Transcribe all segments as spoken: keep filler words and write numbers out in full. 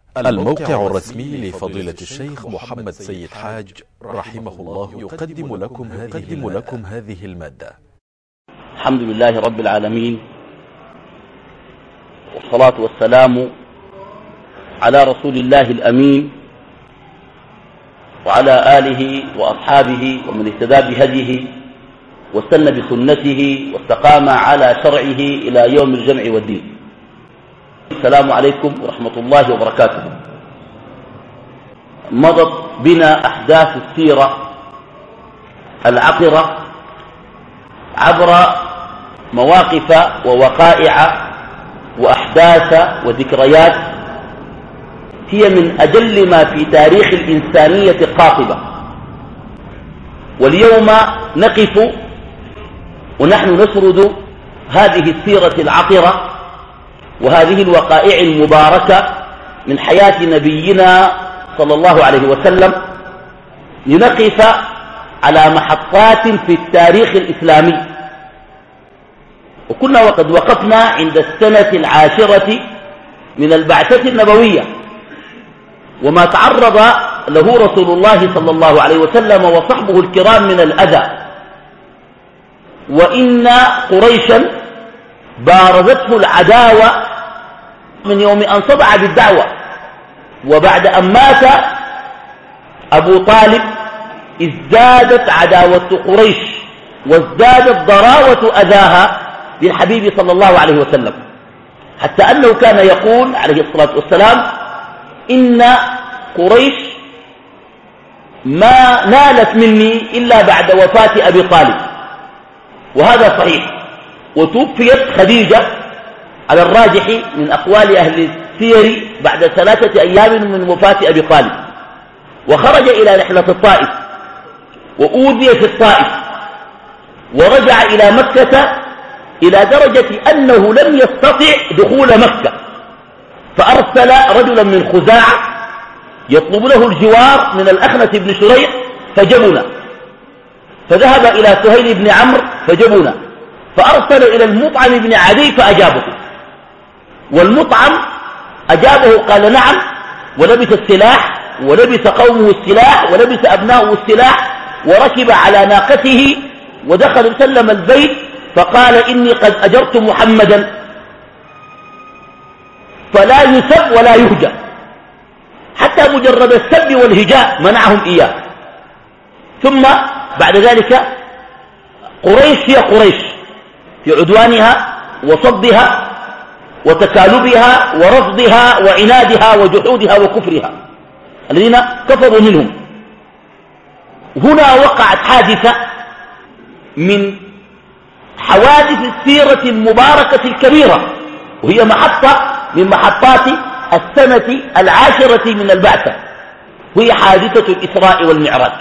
الموقع الرسمي لفضيلة الشيخ محمد سيد حاج رحمه الله يقدم لكم هذه, لكم هذه المادة. الحمد لله رب العالمين، والصلاة والسلام على رسول الله الأمين وعلى آله وأصحابه ومن اهتدى بهديه واستنى بسنته واستقام على شرعه إلى يوم الجمع والدين. السلام عليكم ورحمة الله وبركاته. مضت بنا أحداث السيرة العطرة عبر مواقف ووقائع وأحداث وذكريات هي من أجل ما في تاريخ الإنسانية قاطبة، واليوم نقف ونحن نسرد هذه السيرة العطرة وهذه الوقائع المباركة من حياة نبينا صلى الله عليه وسلم، لنقف على محطات في التاريخ الإسلامي. وكنا وقد وقفنا عند السنة العاشرة من البعثة النبوية، وما تعرض له رسول الله صلى الله عليه وسلم وصحبه الكرام من الأذى. وإن قريشا بارزته العداوة من يوم أن صدع بالدعوة، وبعد أن مات أبو طالب ازدادت عداوة قريش وازدادت ضراوة أذاها للحبيب صلى الله عليه وسلم، حتى أنه كان يقول عليه الصلاة والسلام: إن قريش ما نالت مني إلا بعد وفاة أبي طالب. وهذا صحيح. وتوفيت خديجة على الراجح من أقوال أهل السير بعد ثلاثة أيام من وفاة أبي طالب، وخرج إلى رحلة الطائف وأوذي في الطائف، ورجع إلى مكة إلى درجة أنه لم يستطع دخول مكة، فأرسل رجلا من خزاعة يطلب له الجوار من الأخنس بن شريح فجبنا، فذهب إلى سهيل بن عمرو فجبنا، فأرسل إلى المطعم بن عدي فأجابه، والمطعم أجابه قال نعم، ولبس السلاح ولبس قومه السلاح ولبس أبناؤه السلاح، وركب على ناقته ودخل سلم البيت فقال: إني قد أجرت محمدا فلا يسب ولا يهجى. حتى مجرد السب والهجاء منعهم إياه. ثم بعد ذلك قريش هي قريش في عدوانها وصدها وتكالبها ورفضها وعنادها وجحودها وكفرها الذين كفروا منهم. هنا وقعت حادثة من حوادث السيرة المباركة الكبيرة، وهي محطة من محطات السنة العاشرة من البعثة، وهي حادثة الإسراء والمعراج.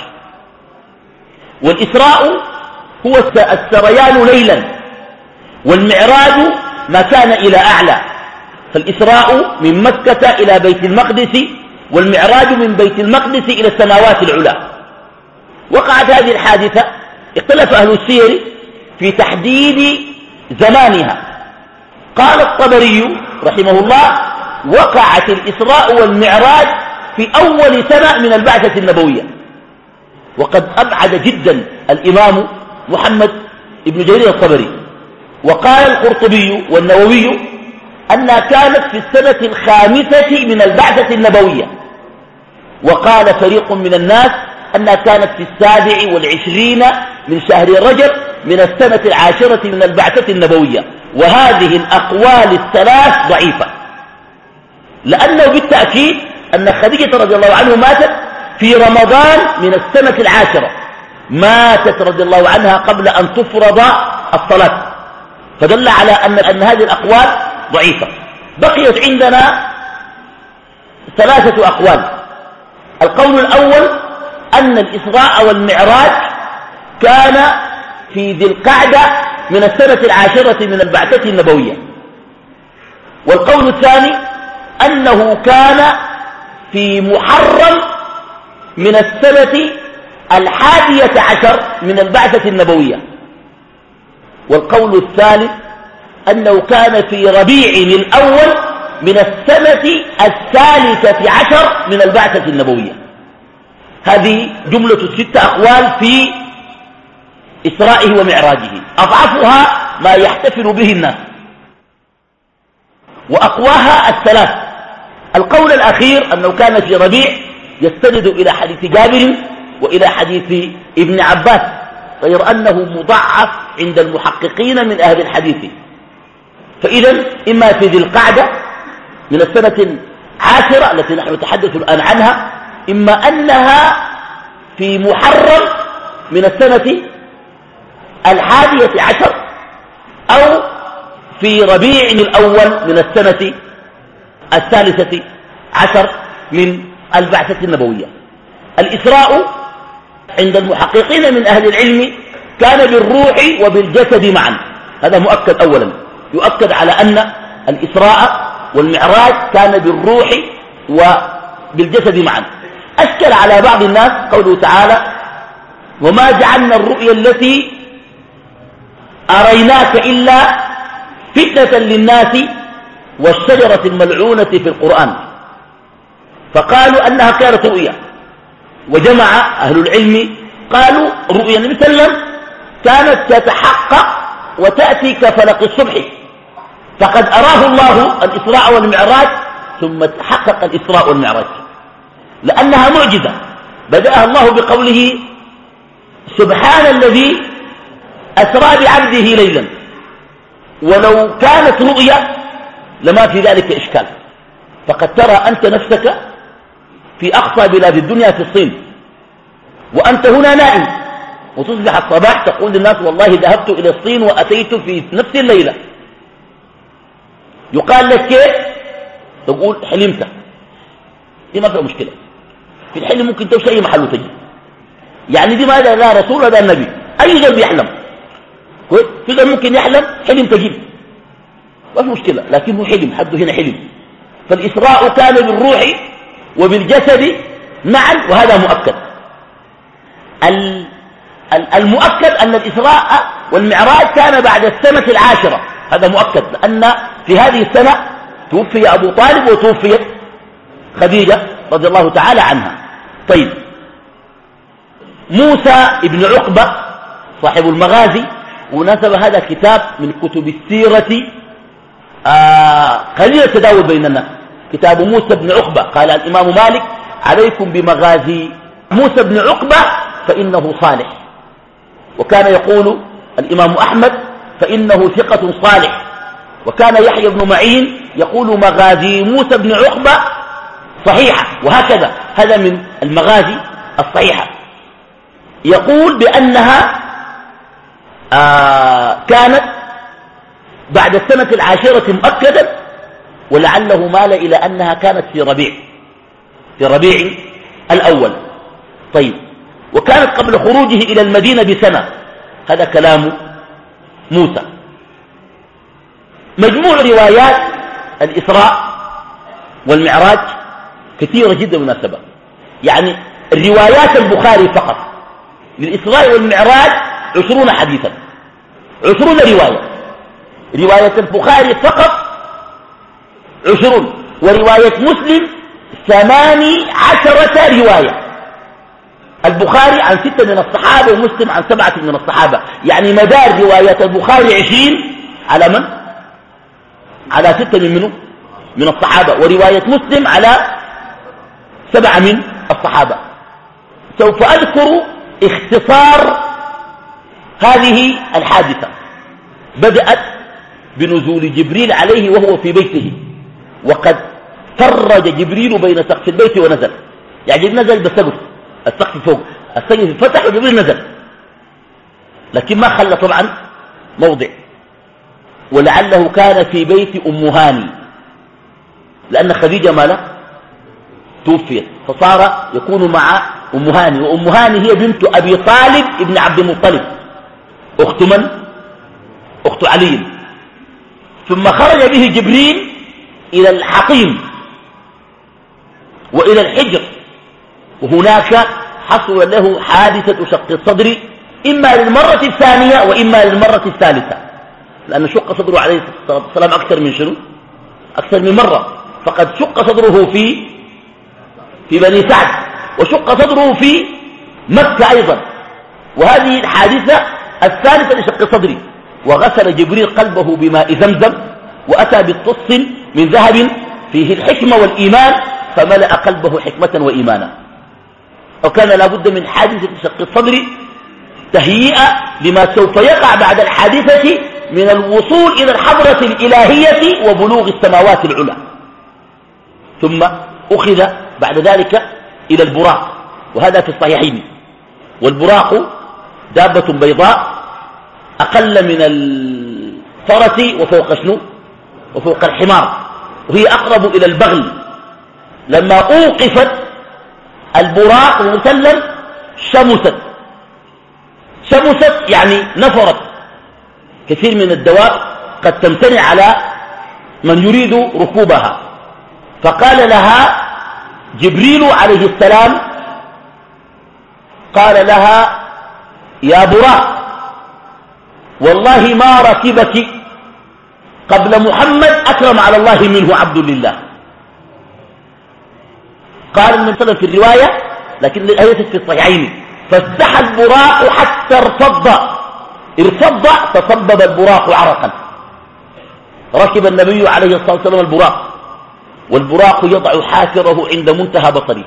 والإسراء هو السريان ليلا، والمعراج ما كان إلى أعلى. فالإسراء من مكة إلى بيت المقدس، والمعراج من بيت المقدس إلى السماوات العلى. وقعت هذه الحادثة، اختلف أهل السير في تحديد زمانها. قال الطبري رحمه الله: وقعت الإسراء والمعراج في أول سنة من البعثة النبوية. وقد أبعد جدا الإمام محمد بن جرير الطبري. وقال القرطبي والنووي أنها كانت في السنة الخامسة من البعثة النبوية. وقال فريق من الناس أنها كانت في السابع والعشرين من شهر رجب من السنة العاشرة من البعثة النبوية. وهذه الأقوال الثلاث ضعيفة، لأنه بالتأكيد أن خديجة رضي الله عنه ماتت في رمضان من السنة العاشرة، ماتت رضي الله عنها قبل أن تفرض الصلاة، فدل على أن, أن هذه الأقوال ضعيفة. بقيت عندنا ثلاثة أقوال. القول الأول أن الإسراء والمعراج كان في ذي القعدة من السنة العاشرة من البعثة النبوية. والقول الثاني أنه كان في محرم من السنة الحادية عشر من البعثة النبوية. والقول الثالث أنه كان في ربيع الأول من السنة الثالثة عشر من البعثة النبوية. هذه جملة ستة أقوال في إسرائه ومعراجه، أضعفها ما يحتفل به الناس وأقواها الثلاث. القول الأخير أنه كان في ربيع يستند إلى حديث جابر وإلى حديث ابن عباس، غير أنه مضعف عند المحققين من أهل الحديث. فإذا إما في ذي القعدة من السنة العاشرة التي نحن نتحدث الآن عنها، إما أنها في محرم من السنة الحادية عشر، أو في ربيع الأول من السنة الثالثة عشر من البعثة النبوية. الإسراء عند المحققين من أهل العلم كان بالروح وبالجسد معا، هذا مؤكد. أولا يؤكد على أن الإسراء والمعراج كان بالروح وبالجسد معا. أشكل على بعض الناس قوله تعالى: وما جعلنا الرؤيا التي أريناك إلا فتنة للناس والشجرة الملعونة في القرآن، فقالوا أنها كانت رؤيا. وجمع أهل العلم قالوا رؤيا النبي صلى الله عليه وسلم كانت تتحقق وتأتي كفلق الصبح، فقد أراه الله الإسراء والمعراج ثم تحقق الإسراء والمعراج، لأنها معجزة. بدأها الله بقوله: سبحان الذي أسرى بعبده ليلا. ولو كانت رؤيا لما في ذلك إشكال، فقد ترى أنت نفسك في أقصى بلاد الدنيا في الصين وأنت هنا نائم، وتصبح الصباح تقول للناس: والله ذهبت إلى الصين وأتيت في نفس الليلة. يقال لك كيف؟ تقول حلمت. دي ما فيها مشكلة، في الحلم ممكن تمشي أي محل وتجي. يعني دي ماذا؟ لا رسول ولا النبي، أي ذنب يحلم كويس، في ذنب ممكن يحلم حلم تجيب، ما في مشكلة، لكنه حلم، حده هنا حلم. فالإسراء كان بالروح وبالجسد معا، وهذا مؤكد. المؤكد أن الإسراء والمعراج كان بعد السنة العاشرة، هذا مؤكد، لأن في هذه السنة توفي أبو طالب وتوفيت خديجة رضي الله تعالى عنها. طيب، موسى ابن عقبة صاحب المغازي، ونسب هذا كتاب من كتب السيرة آه قليل التداول بين الناس، كتاب موسى بن عقبة. قال الإمام مالك: عليكم بمغازي موسى بن عقبة فإنه صالح. وكان يقول الإمام أحمد: فإنه ثقة صالح. وكان يحيى بن معين يقول: مغازي موسى بن عقبة صحيحة. وهكذا، هذا من المغازي الصحيحة. يقول بأنها آه كانت بعد السنة العاشرة مؤكدا، ولعله مال إلى أنها كانت في ربيع في ربيع الأول. طيب، وكانت قبل خروجه إلى المدينة بسنة، هذا كلام موسى. مجموع روايات الإسراء والمعراج كثيرة جدا مناسبة. يعني الروايات البخاري فقط للإسراء والمعراج عشرون حديثا، عشرون رواية. رواية البخاري فقط عشرون، ورواية مسلم ثماني عشرة رواية. البخاري عن ستة من الصحابة ومسلم عن سبعة من الصحابة، يعني مدار رواية البخاري عشرين على من؟ على ستة من منه؟ من الصحابة. ورواية مسلم على سبعة من الصحابة. سوف أذكر اختصار هذه الحادثة. بدأت بنزول جبريل عليه وهو في بيته، وقد فرج جبريل بين سقف البيت ونزل. يعني جبريل نزل بالسقف، السقف فوق، السقف فتح وجبريل نزل، لكن ما خلى طبعا موضع. ولعله كان في بيت أم هاني، لأن خديجة مالا توفيت، فصار يكون مع أم هاني. وأم هاني هي بنت أبي طالب ابن عبد المطلب، أخت من؟ أخت علي. ثم خرج به جبريل إلى الحقيم وإلى الحجر، وهناك حصل له حادثة شق الصدر، إما للمرة الثانية وإما للمرة الثالثة، لأن شق صدره عليه الصلاة والسلام أكثر من شنو؟ أكثر من مرة، فقد شق صدره في في بني سعد، وشق صدره في مكة أيضا. وهذه الحادثة الثالثة لشق صدري. وغسل جبريل قلبه بماء زمزم، وأتى بالطص من ذهب فيه الحكمة والإيمان، فملأ قلبه حكمة وإيمانا. وكان لابد من حادثة شق الصدر تهيئة لما سوف يقع بعد الحادثة من الوصول إلى الحضرة الإلهية وبلوغ السماوات العلى. ثم أخذ بعد ذلك إلى البراق، وهذا في الصحيحين. والبراق دابة بيضاء أقل من الفرس وفوق شنو وفوق الحمار، وهي أقرب إلى البغل. لما أوقفت البراق المسلم شمست شمست يعني نفرت. كثير من الدواب قد تمتنع على من يريد ركوبها، فقال لها جبريل عليه السلام، قال لها يا براق والله ما ركبك قبل محمد أكرم على الله منه عبد لله. قال النبي صلى الله عليه وسلم في الرواية، لكن الآية في الصحيحين، فاستحى البراق حتى ارتض ارتض تصبب البراق عرقا. ركب النبي عليه الصلاة والسلام البراق، والبراق يضع حافره عند منتهى بصره.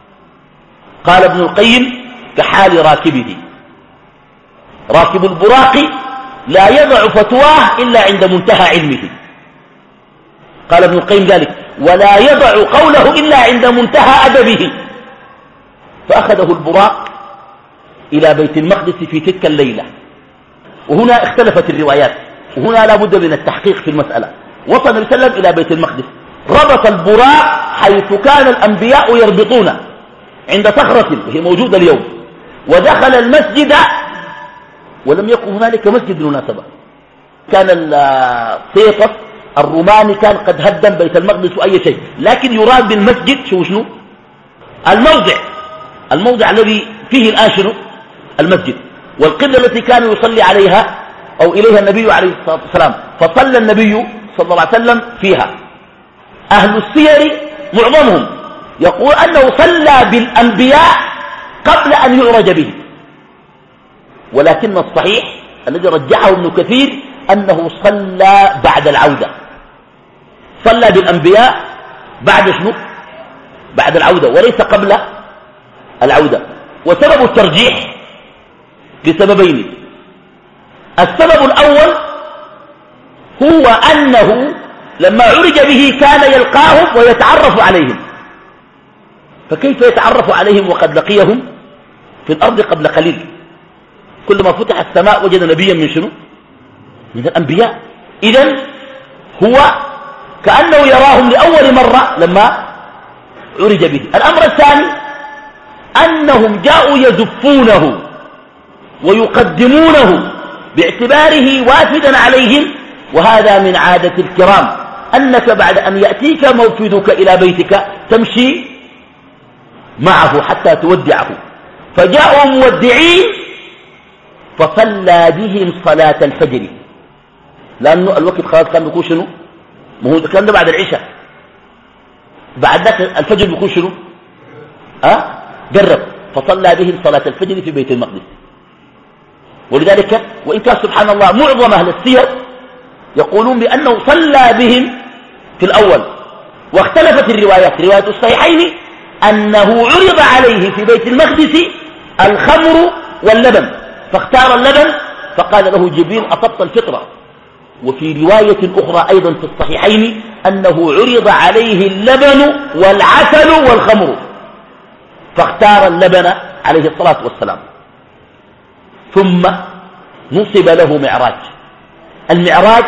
قال ابن القيم كحال راكبه، راكب البراق لا يضع فتواه إلا عند منتهى علمه. قال ابن القيم ذلك، ولا يضع قوله إلا عند منتهى أدبه. فأخذه البراق إلى بيت المقدس في تلك الليلة. وهنا اختلفت الروايات، وهنا لا بد من التحقيق في المسألة. وصل النبي صلى الله عليه وسلم إلى بيت المقدس، ربط البراق حيث كان الأنبياء يربطون عند صخرة وهي موجودة اليوم، ودخل المسجد، ولم يكن هنالك مسجد بالمناسبة. كان السيطس الروماني كان قد هدم بيت المقدس وأي شيء، لكن يراد بالمسجد شو شنو الموضع الموضع الذي فيه الآن شنو المسجد، والقبلة التي كان يصلي عليها أو إليها النبي عليه الصلاة والسلام. فصلى النبي صلى الله عليه وسلم فيها. أهل السير معظمهم يقول أنه صلى بالأنبياء قبل أن يعرج به، ولكن الصحيح الذي رجعه ابن كثير أنه صلى بعد العودة، صلى بالأنبياء بعد شنو بعد العودة وليس قبل العودة. وسبب الترجيح لسببين. السبب الأول هو أنه لما عرج به كان يلقاهم ويتعرف عليهم، فكيف يتعرف عليهم وقد لقيهم في الأرض قبل قليل؟ كلما فتح السماء وجد نبيا من شنو من الأنبياء. إذن هو كأنه يراهم لأول مرة لما عرج به. الأمر الثاني أنهم جاءوا يزفونه ويقدمونه باعتباره وافدا عليهم، وهذا من عادة الكرام أنك بعد أن يأتيك موفدك إلى بيتك تمشي معه حتى تودعه. فجاءوا مودعين فصلى بهم صلاة الفجر، لأنه الوقت خلاص كان بيكون شنو ما هو الكلام ده بعد العشاء، بعد ذاك الفجر بيكون شنو أه؟ قرب. فصلى بهم صلاة الفجر في بيت المقدس. ولذلك وإن كان سبحان الله معظم أهل السير يقولون بأنه صلى بهم في الأول، واختلفت الروايات. رواية الصحيحين أنه عرض عليه في بيت المقدس الخمر واللبن فاختار اللبن، فقال له جبريل أصبت الفطرة. وفي رواية أخرى أيضا في الصحيحين أنه عرض عليه اللبن والعسل والخمر فاختار اللبن عليه الصلاة والسلام. ثم نصب له معراج. المعراج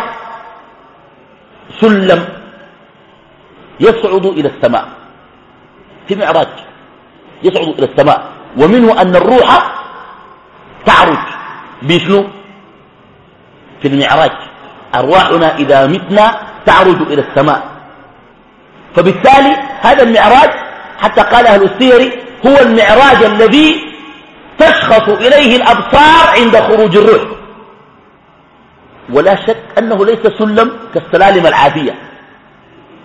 سلم يصعد إلى السماء، في معراج يصعد إلى السماء، ومنه أن الروح تعرج بشنو في المعراج. أرواحنا إذا متنا تعرج إلى السماء. فبالتالي هذا المعراج حتى قال أهل السير هو المعراج الذي تشخص إليه الأبصار عند خروج الروح. ولا شك أنه ليس سلم كالسلالم العادية،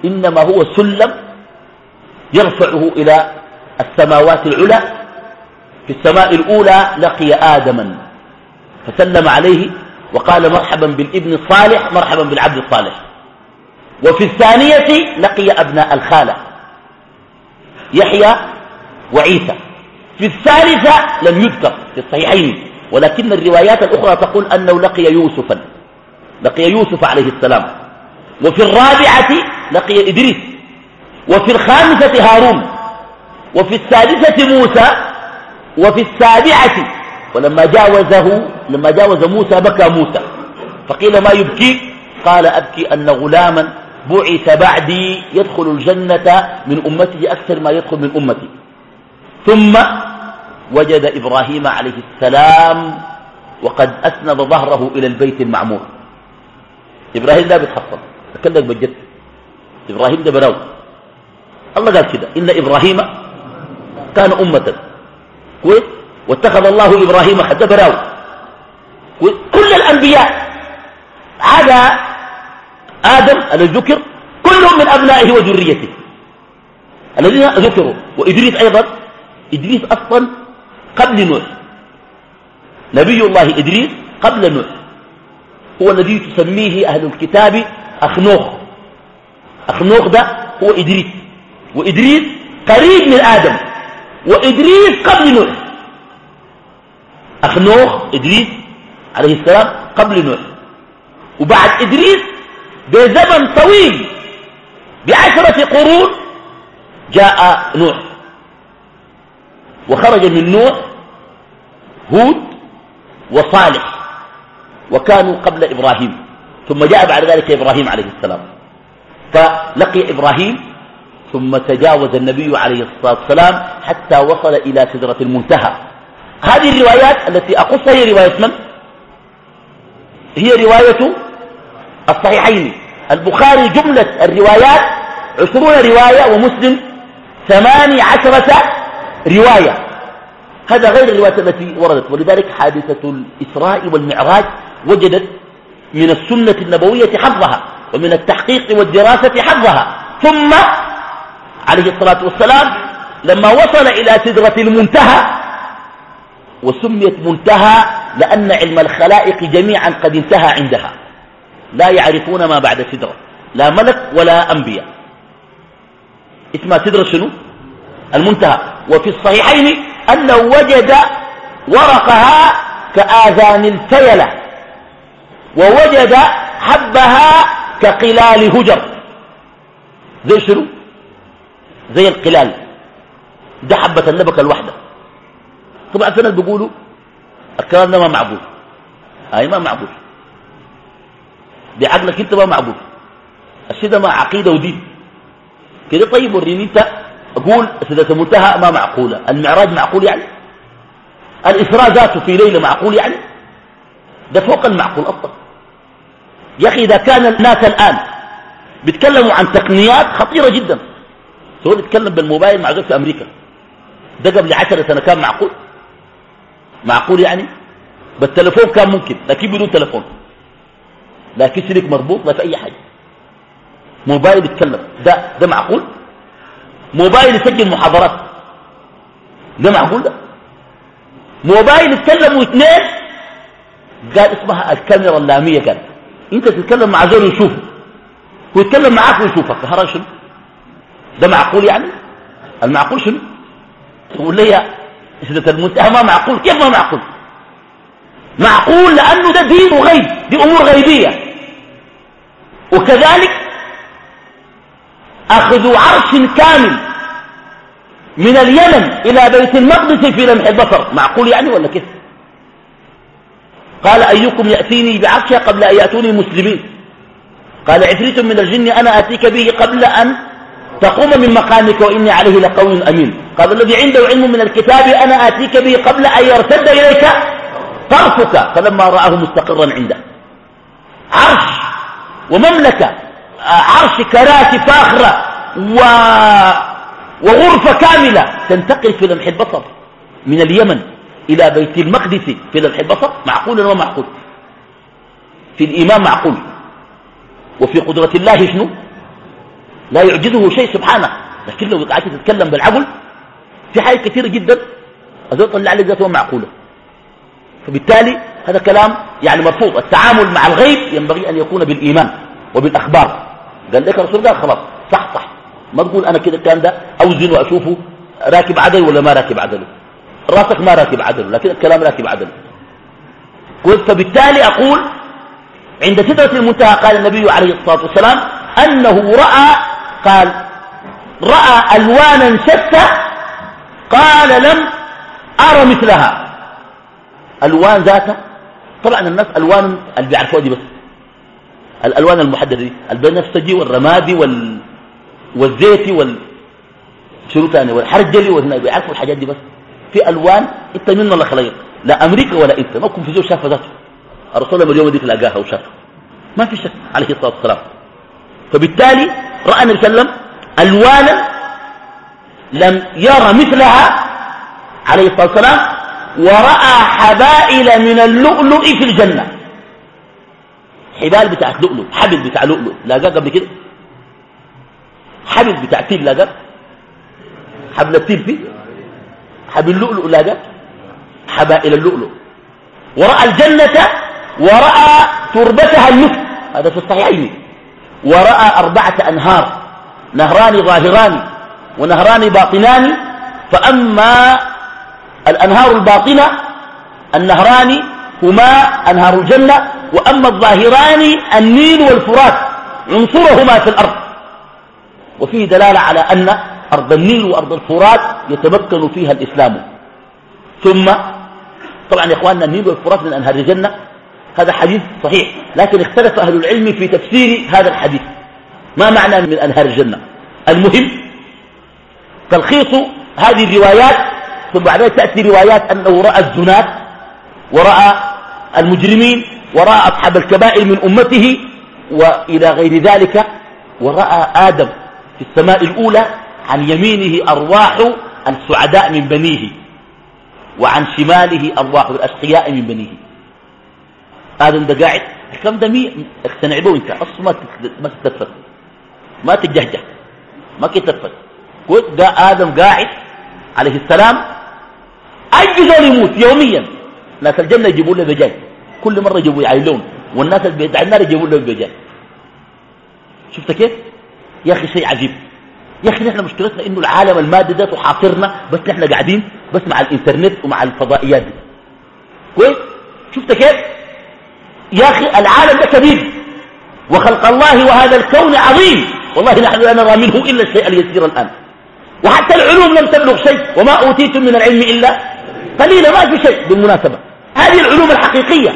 إنما هو سلم يرفعه إلى السماوات العلى. في السماء الأولى لقي آدما فسلم عليه وقال مرحبا بالابن الصالح، مرحبا بالعبد الصالح. وفي الثانية لقي أبناء الخالة يحيى وعيسى. في الثالثة لم يذكر في الصحيحين، ولكن الروايات الأخرى تقول أنه لقي يوسفا، لقي يوسف عليه السلام. وفي الرابعة لقي إدريس، وفي الخامسة هارون، وفي السادسة موسى، وفي السابعة ولما جاوزه لما جاوز موسى بكى موسى فقيل ما يبكي؟ قال أبكي أن غلاما بعث بعدي يدخل الجنة من أمته أكثر ما يدخل من أمتي. ثم وجد إبراهيم عليه السلام وقد أسند ظهره إلى البيت المعمور. إبراهيم لا بيتحصل، أكلك بجد، إبراهيم ده براو. الله قال كده إن إبراهيم كان أمة كويس واتخذ الله إبراهيم حتى براو. كل الأنبياء عدا آدم الذي ذكر كلهم من أبنائه وذريته الذين ذكروا، وإدريس أيضا. إدريس أصلا قبل نوح، نبي الله إدريس قبل نوح، هو الذي تسميه أهل الكتاب أخنوخ. أخنوخ ده هو إدريس، وإدريس قريب من آدم، وإدريس قبل نوح. أخنوخ إدريس عليه السلام قبل نوح، وبعد إدريس بزمن طويل بعشرة قرون جاء نوح، وخرج من نوح هود وصالح، وكانوا قبل إبراهيم، ثم جاء بعد ذلك إبراهيم عليه السلام. فلقي إبراهيم ثم تجاوز النبي عليه الصلاة والسلام حتى وصل إلى سدرة المنتهى. هذه الروايات التي أقصها هي رواية من؟ هي رواية الصحيحين. البخاري جملة الروايات عشرون رواية، ومسلم ثماني عشرة رواية. هذا غير الروايات التي وردت. ولذلك حادثة الإسراء والمعراج وجدت من السنة النبوية حظها، ومن التحقيق والدراسة حظها. ثم عليه الصلاة والسلام لما وصل إلى سدرة المنتهى، وسميت منتهى لأن علم الخلائق جميعا قد انتهى عندها، لا يعرفون ما بعد سدرة، لا ملك ولا أنبياء. اسمها سدرة شنو؟ المنتهى. وفي الصحيحين أنه وجد ورقها كآذان الفيلة، ووجد حبها كقلال هجر. زي شنو؟ زي القلال ده حبة النبكة الوحدة. طبعا في ناس بيقولوا الكلام ده ما معقول، هاي ما معقول، بعقلك انت ما معقول، الشيء ده ما عقيدة ودين كده. طيب وريني انت، اقول سدرة المنتهى ما معقولة، المعراج معقول يعني؟ الإسراء ذاته في ليلة معقول يعني؟ ده فوق المعقول أصلا. يا أخي إذا كان الناس الآن بيتكلموا عن تقنيات خطيرة جدا، سواء يتكلم بالموبايل مع زوج في أمريكا، ده قبل عشرة سنة كان معقول؟ معقول يعني؟ بالتلفون كان ممكن، لكن بدون تلفون، لكن سلك مربوط لا في أي حاجة. موبايل يتكلم، ده ده معقول؟ موبايل يسجل محاضرات، ده معقول؟ ده موبايل يتكلم واثنين، قال اسمها الكاميرا اللامية. قال انت تتكلم مع زول يشوفه ويتكلم معاك ويشوفك، هذا شنو؟ ده معقول يعني؟ المعقول شنو؟ تقول لي سدرة المنتهى ما معقول؟ كيف ما معقول؟ معقول لأنه ده دين وغيب، دي أمور غيبية. وكذلك أخذ عرش كامل من اليمن إلى بيت المقدس في لمح البصر، معقول يعني ولا كيف؟ قال أيكم يأتيني بعرشها قبل أن يأتوني مسلمين؟ قال عفريت من الجن أنا آتيك به قبل أن تقوم من مقامك وإني عليه لقوي أمين. قال الذي عنده علم من الكتاب أنا آتيك به قبل أن يرتد إليك طرفك. فلما رآه مستقرا عنده عرش ومملكة، عرش كراسي فاخرة و... وغرفة كاملة تنتقل في لمح البصر من اليمن إلى بيت المقدس في لمح البصر، معقول ولا معقول؟ في الإيمان معقول، وفي قدرة الله شنو؟ لا يعجزه شيء سبحانه. لكن لو قعدت تتكلم بالعقل في حاجات كثيرة جدا أزول طلع عليك ذاته معقولة. فبالتالي هذا كلام يعني مرفوض. التعامل مع الغيب ينبغي أن يكون بالإيمان وبالأخبار. قال لك الرسول قال خلاص صح صح، ما تقول أنا كده الكلام ده أوزن وأشوفه راكب عدل ولا ما راكب عدله. راسك ما راكب عدله لكن الكلام راكب عدله. فبالتالي أقول عند سدرة المنتهى قال النبي عليه الصلاة والسلام أنه رأى قال رأى ألوانا شتى قال لم أرى مثلها. ألوان ذاتها طبعا الناس ألوان اللي بيعرفوها دي بس الألوان المحددة دي البنفسجي والرمادي وال... والزيتي وال شنو ثاني والحرجلي والناس بيعرفوا الحاجات دي بس. في ألوان أنت من الله خليق لا أمريكا ولا أنت ما كن في زول شافها ذاته. الرسول لما اليوم ديك لقاها وشافها ما في شك عليه الصلاة والسلام. فبالتالي رأى النبي صلى الله عليه وسلم ألوانا لم يرى مثلها عليه الصلاة والسلام ورأى حبائل من اللؤلؤ في الجنة. حبال بتاعت لؤلؤ حبل بتاع لؤلؤ لاقاه قبل كده. حبل بتاع تيل لاقاه حبل التيل فيه حبل اللؤلؤ لاقاه حبائل اللؤلؤ. ورأى الجنة ورأى تربتها المسك هذا في الصحيحين. ورأى أربعة أنهار نهران ظاهران ونهران باطنان. فأما الأنهار الباطنة النهران هما أنهار الجنة وأما الظاهران النيل والفرات عنصرهما في الأرض. وفيه دلالة على أن أرض النيل وأرض الفرات يتمكن فيها الإسلام. ثم طبعا يا إخواننا النيل والفرات من أنهار الجنة هذا حديث صحيح لكن اختلف أهل العلم في تفسير هذا الحديث ما معنى من أنهار الجنة. المهم تلخيص هذه الروايات ثم بعدها تأتي روايات أنه رأى الزنات ورأى المجرمين ورأى أصحاب الكبائر من أمته وإلى غير ذلك. ورأى آدم في السماء الأولى عن يمينه أرواح السعداء من بنيه وعن شماله أرواح الأشقياء من بنيه. آدم ده قاعد الكلام ده مية اقتنع به انت أصلا ما ما تتنفس ما تتجهجه ما تتنفس. قلت ده آدم قاعد عليه السلام أي زول يموت يوميا ناس الجنة يجيبوا له دجاج كل مرة يجيبوا يعيلون والناس اللي بيدعي النار يجيبوا له دجاج. شفت كيف يا أخي شيء عجيب. يا أخي نحن مشكلتنا إنه العالم المادي ده تحاصرنا بس نحن قاعدين بس مع الإنترنت ومع الفضائيات دي كويس. شفت كيف يا أخي العالم ده كبير وخلق الله وهذا الكون عظيم والله نحن لا نرى منه إلا الشيء اليسير الآن. وحتى العلوم لم تبلغ شيء وما أوتيتم من العلم إلا قليلا ما في شيء بالمناسبة. هذه العلوم الحقيقية.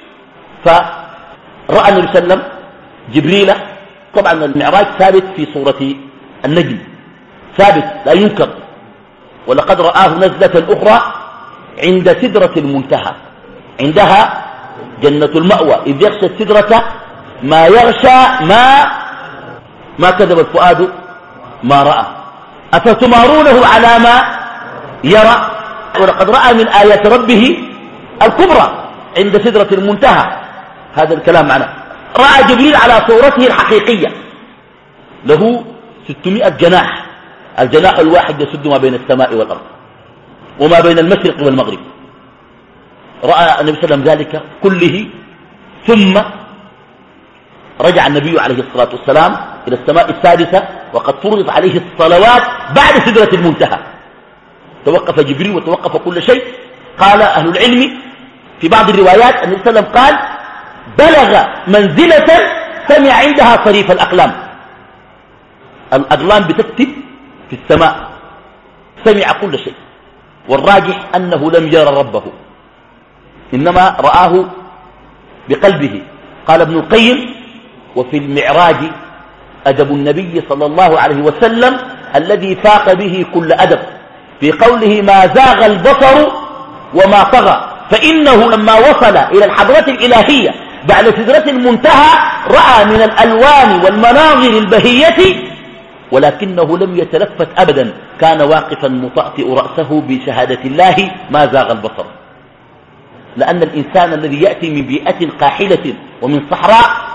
فرأى النبي صلى الله عليه وسلم جبريل. طبعا المعراج ثابت في سورة النجم ثابت لا ينكر. ولقد رآه نزلة أخرى عند سدرة المنتهى عندها جنة المأوى إذ يغشى السدرة ما يغشى ما ما كذب الفؤاد ما رأى أفتمارونه على ما يرى. ولقد رأى من آيات ربه الكبرى عند سدرة المنتهى. هذا الكلام معنا. رأى جبريل على صورته الحقيقية له ستمائة جناح الجناح الواحد يسد ما بين السماء والأرض وما بين المشرق والمغرب. رأى النبي صلى الله عليه وسلم ذلك كله. ثم رجع النبي عليه الصلاة والسلام إلى السماء السادسة وقد فرضت عليه الصلوات بعد سدرة المنتهى. توقف جبريل وتوقف كل شيء. قال أهل العلم في بعض الروايات النبي صلى الله عليه وسلم قال بلغ منزلة سمع عندها صريف الأقلام. الأقلام بتكتب في السماء سمع كل شيء. والراجح أنه لم يرى ربه إنما رآه بقلبه. قال ابن القيم وفي المعراج أدب النبي صلى الله عليه وسلم الذي فاق به كل أدب في قوله ما زاغ البصر وما طغى. فإنه لما وصل إلى الحضرة الإلهية بعد سدرة المنتهى رأى من الألوان والمناظر البهية ولكنه لم يتلفت أبدا كان واقفا مطأطئ رأسه بشهادة الله ما زاغ البصر. لأن الإنسان الذي يأتي من بيئة قاحلة ومن صحراء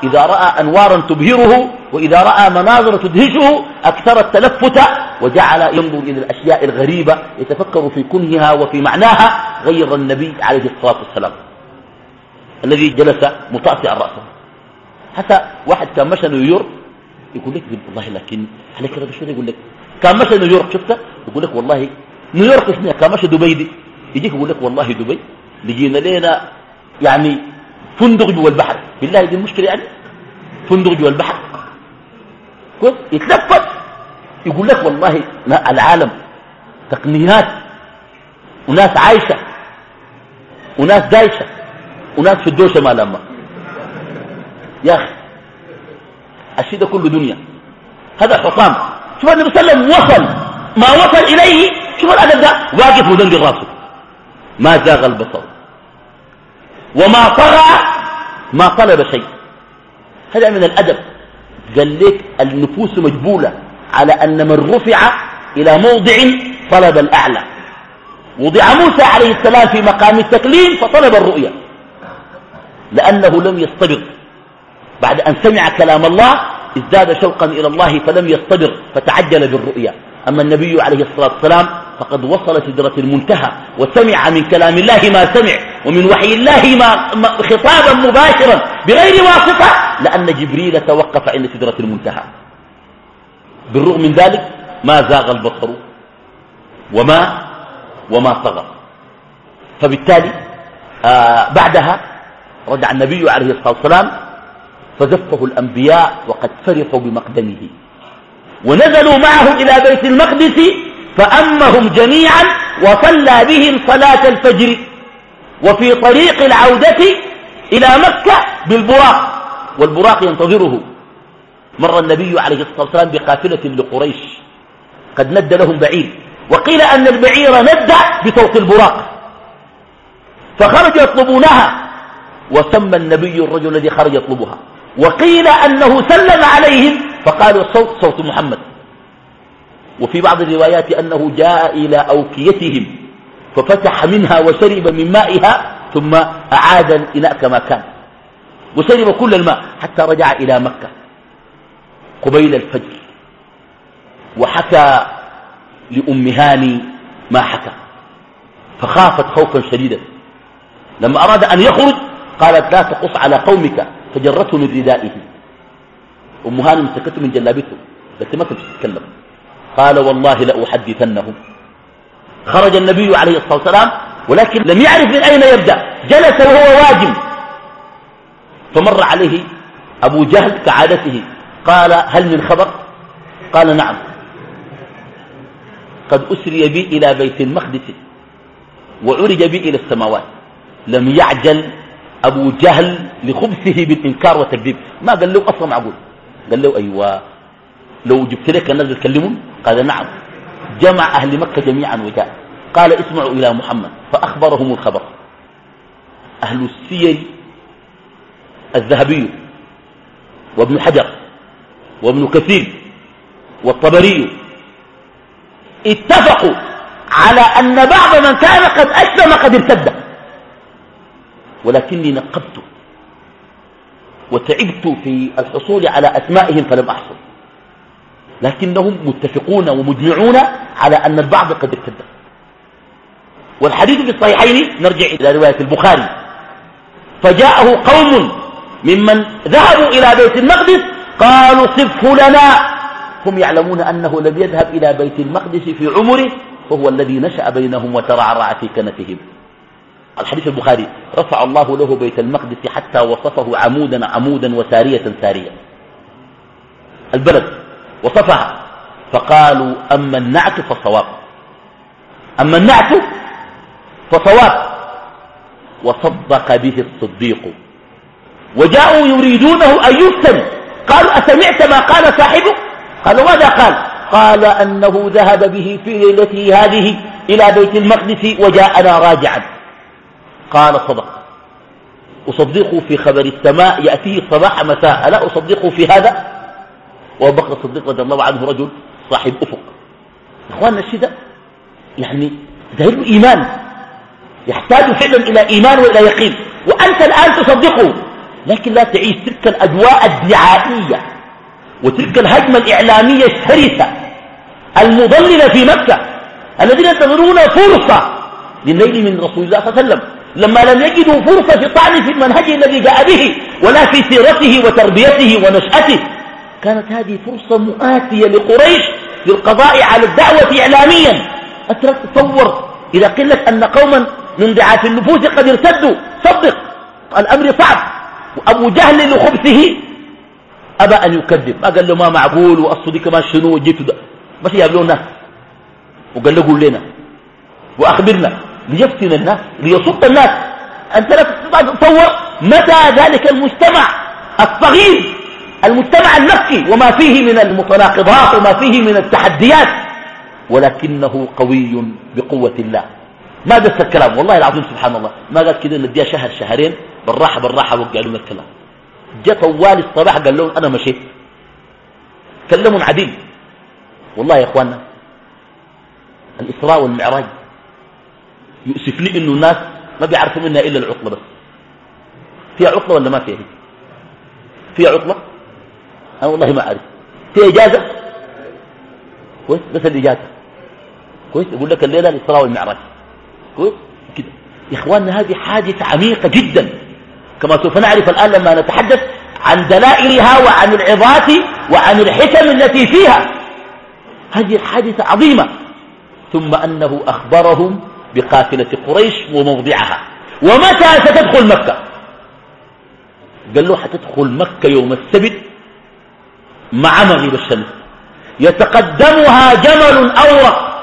إذا رأى أنوارا تبهره وإذا رأى مناظر تدهشه أكثر التلفت وجعل ينظر إلى الأشياء الغريبة يتفكر في كنهها وفي معناها غير النبي عليه الصلاة والسلام الذي جلس مطأطئا رأسه. حتى واحد كان مشى نيويورك يقول لك والله لكن عليك كده شويه يقول لك كان مشى نيويورك شفته يقول لك والله نيويورك اسمها كان مشى دبي دي يجيك يقول لك والله دبي لقينا لنا يعني فندق جوا البحر. بالله دي المشكله يعني فندق جوا البحر كويس يتلفت يقول لك والله لا العالم تقنيات وناس عايشه وناس دايشه وناس في الدوشه ما لما يا اخي الشيء ده كله دنيا. هذا حطام. شوف النبي صلى الله عليه وسلم وصل ما وصل إليه. شوف الأدب ده واقف ودنج راسه ما زاغ البصر وما طغى ما طلب شيء. هذا من الأدب. قال لك النفوس مجبولة على أن من رفع إلى موضع طلب الأعلى. وضع موسى عليه السلام في مقام التكليم فطلب الرؤيا لأنه لم يصطبر بعد أن سمع كلام الله ازداد شوقا إلى الله فلم يصطبر فتعجل بالرؤيا. أما النبي عليه الصلاة والسلام فقد وصل سدرة المنتهى وسمع من كلام الله ما سمع ومن وحي الله ما خطابا مباشرا بغير واسطة لأن جبريل توقف عند سدرة المنتهى. بالرغم من ذلك ما زاغ البصر وما وما طغى. فبالتالي آه بعدها رجع النبي عليه الصلاة والسلام فزفه الأنبياء وقد فرحوا بمقدمه ونزلوا معه إلى بيت المقدس فأمهم جميعا وصلى بهم صلاة الفجر. وفي طريق العودة إلى مكة بالبراق والبراق ينتظره. مر النبي عليه الصلاة والسلام بقافلة لقريش قد ند لهم بعير وقيل أن البعير ند بصوت البراق فخرجوا يطلبونها وسمى النبي الرجل الذي خرج يطلبها. وقيل أنه سلم عليهم فقالوا الصوت صوت محمد. وفي بعض الروايات أنه جاء إلى أوكيتهم ففتح منها وشرب من مائها ثم أعاد الإناء كما كان وشرب كل الماء حتى رجع إلى مكة قبيل الفجر وحكى لأم هاني ما حكى فخافت خوفا شديدا. لما أراد أن يخرج قالت لا تقص على قومك فجرته من ردائه. أم هاني مسكته من جلابته بس ما كنت تتكلم. قال والله لأحدثنهم. خرج النبي عليه الصلاة والسلام ولكن لم يعرف من أين يبدأ. جلس وهو واجم فمر عليه أبو جهل كعادته قال هل من خبر؟ قال نعم قد أسري بي إلى بيت المقدس وعرج بي إلى السماوات. لم يعجل أبو جهل لخبثه بالإنكار والتكذيب ما قال له أصلا معقول. قال له أيوة لو جبت لك الناس يتكلمون؟ قال نعم. جمع أهل مكة جميعا وجاء قال اسمعوا إلى محمد فأخبرهم الخبر. أهل السير الذهبي وابن حجر وابن كثير والطبري اتفقوا على أن بعض من كان قد أسلم قد ارتد ولكني نقبت وتعبت في الحصول على أسمائهم فلم أحصل. لكنهم متفقون ومجمعون على أن البعض قد ارتد. والحديث في الصحيحين نرجع إلى رواية البخاري فجاءه قوم ممن ذهبوا إلى بيت المقدس قالوا صفه لنا. هم يعلمون أنه لم يذهب إلى بيت المقدس في عمره فهو الذي نشأ بينهم وترعرع في كنفهم. الحديث البخاري رفع الله له بيت المقدس حتى وصفه عمودا عمودا وسارية سارية. البلد وصفها فقالوا أما النعت فصواب أما النعت فصواب. وصدق به الصديق وجاءوا يريدونه أن يفتن قالوا أسمعت ما قال صاحبه؟ قالوا ماذا قال؟ قال أنه ذهب به في ليلته هذه إلى بيت المقدس وجاءنا راجعا. قال صدق. أصدقه في خبر السماء يأتيه صباح مساء ألا أصدقه في هذا؟ وأبو بكر الصديق رضي الله عنه رجل صاحب أفق. إخواننا الشدة يعني ده إيمان يحتاج فعلا إلى إيمان وإلى يقين. وأنت الآن تصدقه لكن لا تعيش تلك الأجواء الدعائية وتلك الهجمة الإعلامية الشرسة المضللة في مكة الذين ينتظرون فرصة للنيل من رسول الله صلى الله عليه وسلم لما لم يجدوا فرصة في الطعن في المنهج الذي جاء به ولا في سيرته وتربيته ونشأته. كانت هذه فرصة مؤاتية لقريش للقضاء على الدعوة إعلاميا. أترك تصور إذا قيل لك أن قوما من ضعاف النفوس قد ارتدوا صدق الأمر صعب. وأبو جهل لخبثه أبى أن يكذب، ما قال له ما معقول وأصل دي كمان شنو وجيته ده، بس يقابلون الناس وقال له قول لنا وأخبرنا ليفتن الناس ليصد الناس. أنت لا تستطيع تتصور متى ذلك المجتمع الصغير المجتمع المكي وما فيه من المتناقضات وما فيه من التحديات، ولكنه قوي بقوة الله. ما بس الكلام والله العظيم سبحان الله، ما قال كده نديها شهر شهرين بالراحة بالراحة وقالوا لنا الكلام. جاء طوال الصباح قال لهم أنا مشيت، كلموا عديل. والله يا إخواننا الإسراء والمعراج يؤسفني إنه الناس ما بيعرفوا منها إلا العطلة بس. فيها عطلة ولا ما فيها؟ فيها عطلة؟ أنا والله ما أعرف. فيها إجازة؟ كويس بس الإجازة كويس يقول لك الليلة الإسراء والمعراج كويس كده. يا إخواننا هذه حادثة عميقة جدا كما سوف نعرف الآن لما نتحدث عن دلائلها وعن العظات وعن الحكم التي فيها. هذه الحادثة عظيمة. ثم أنه أخبرهم بقافلة قريش وموضعها ومتى ستدخل مكة. قال له حتدخل مكة يوم السبت مع مغيب الشمس، يتقدمها جمل أورق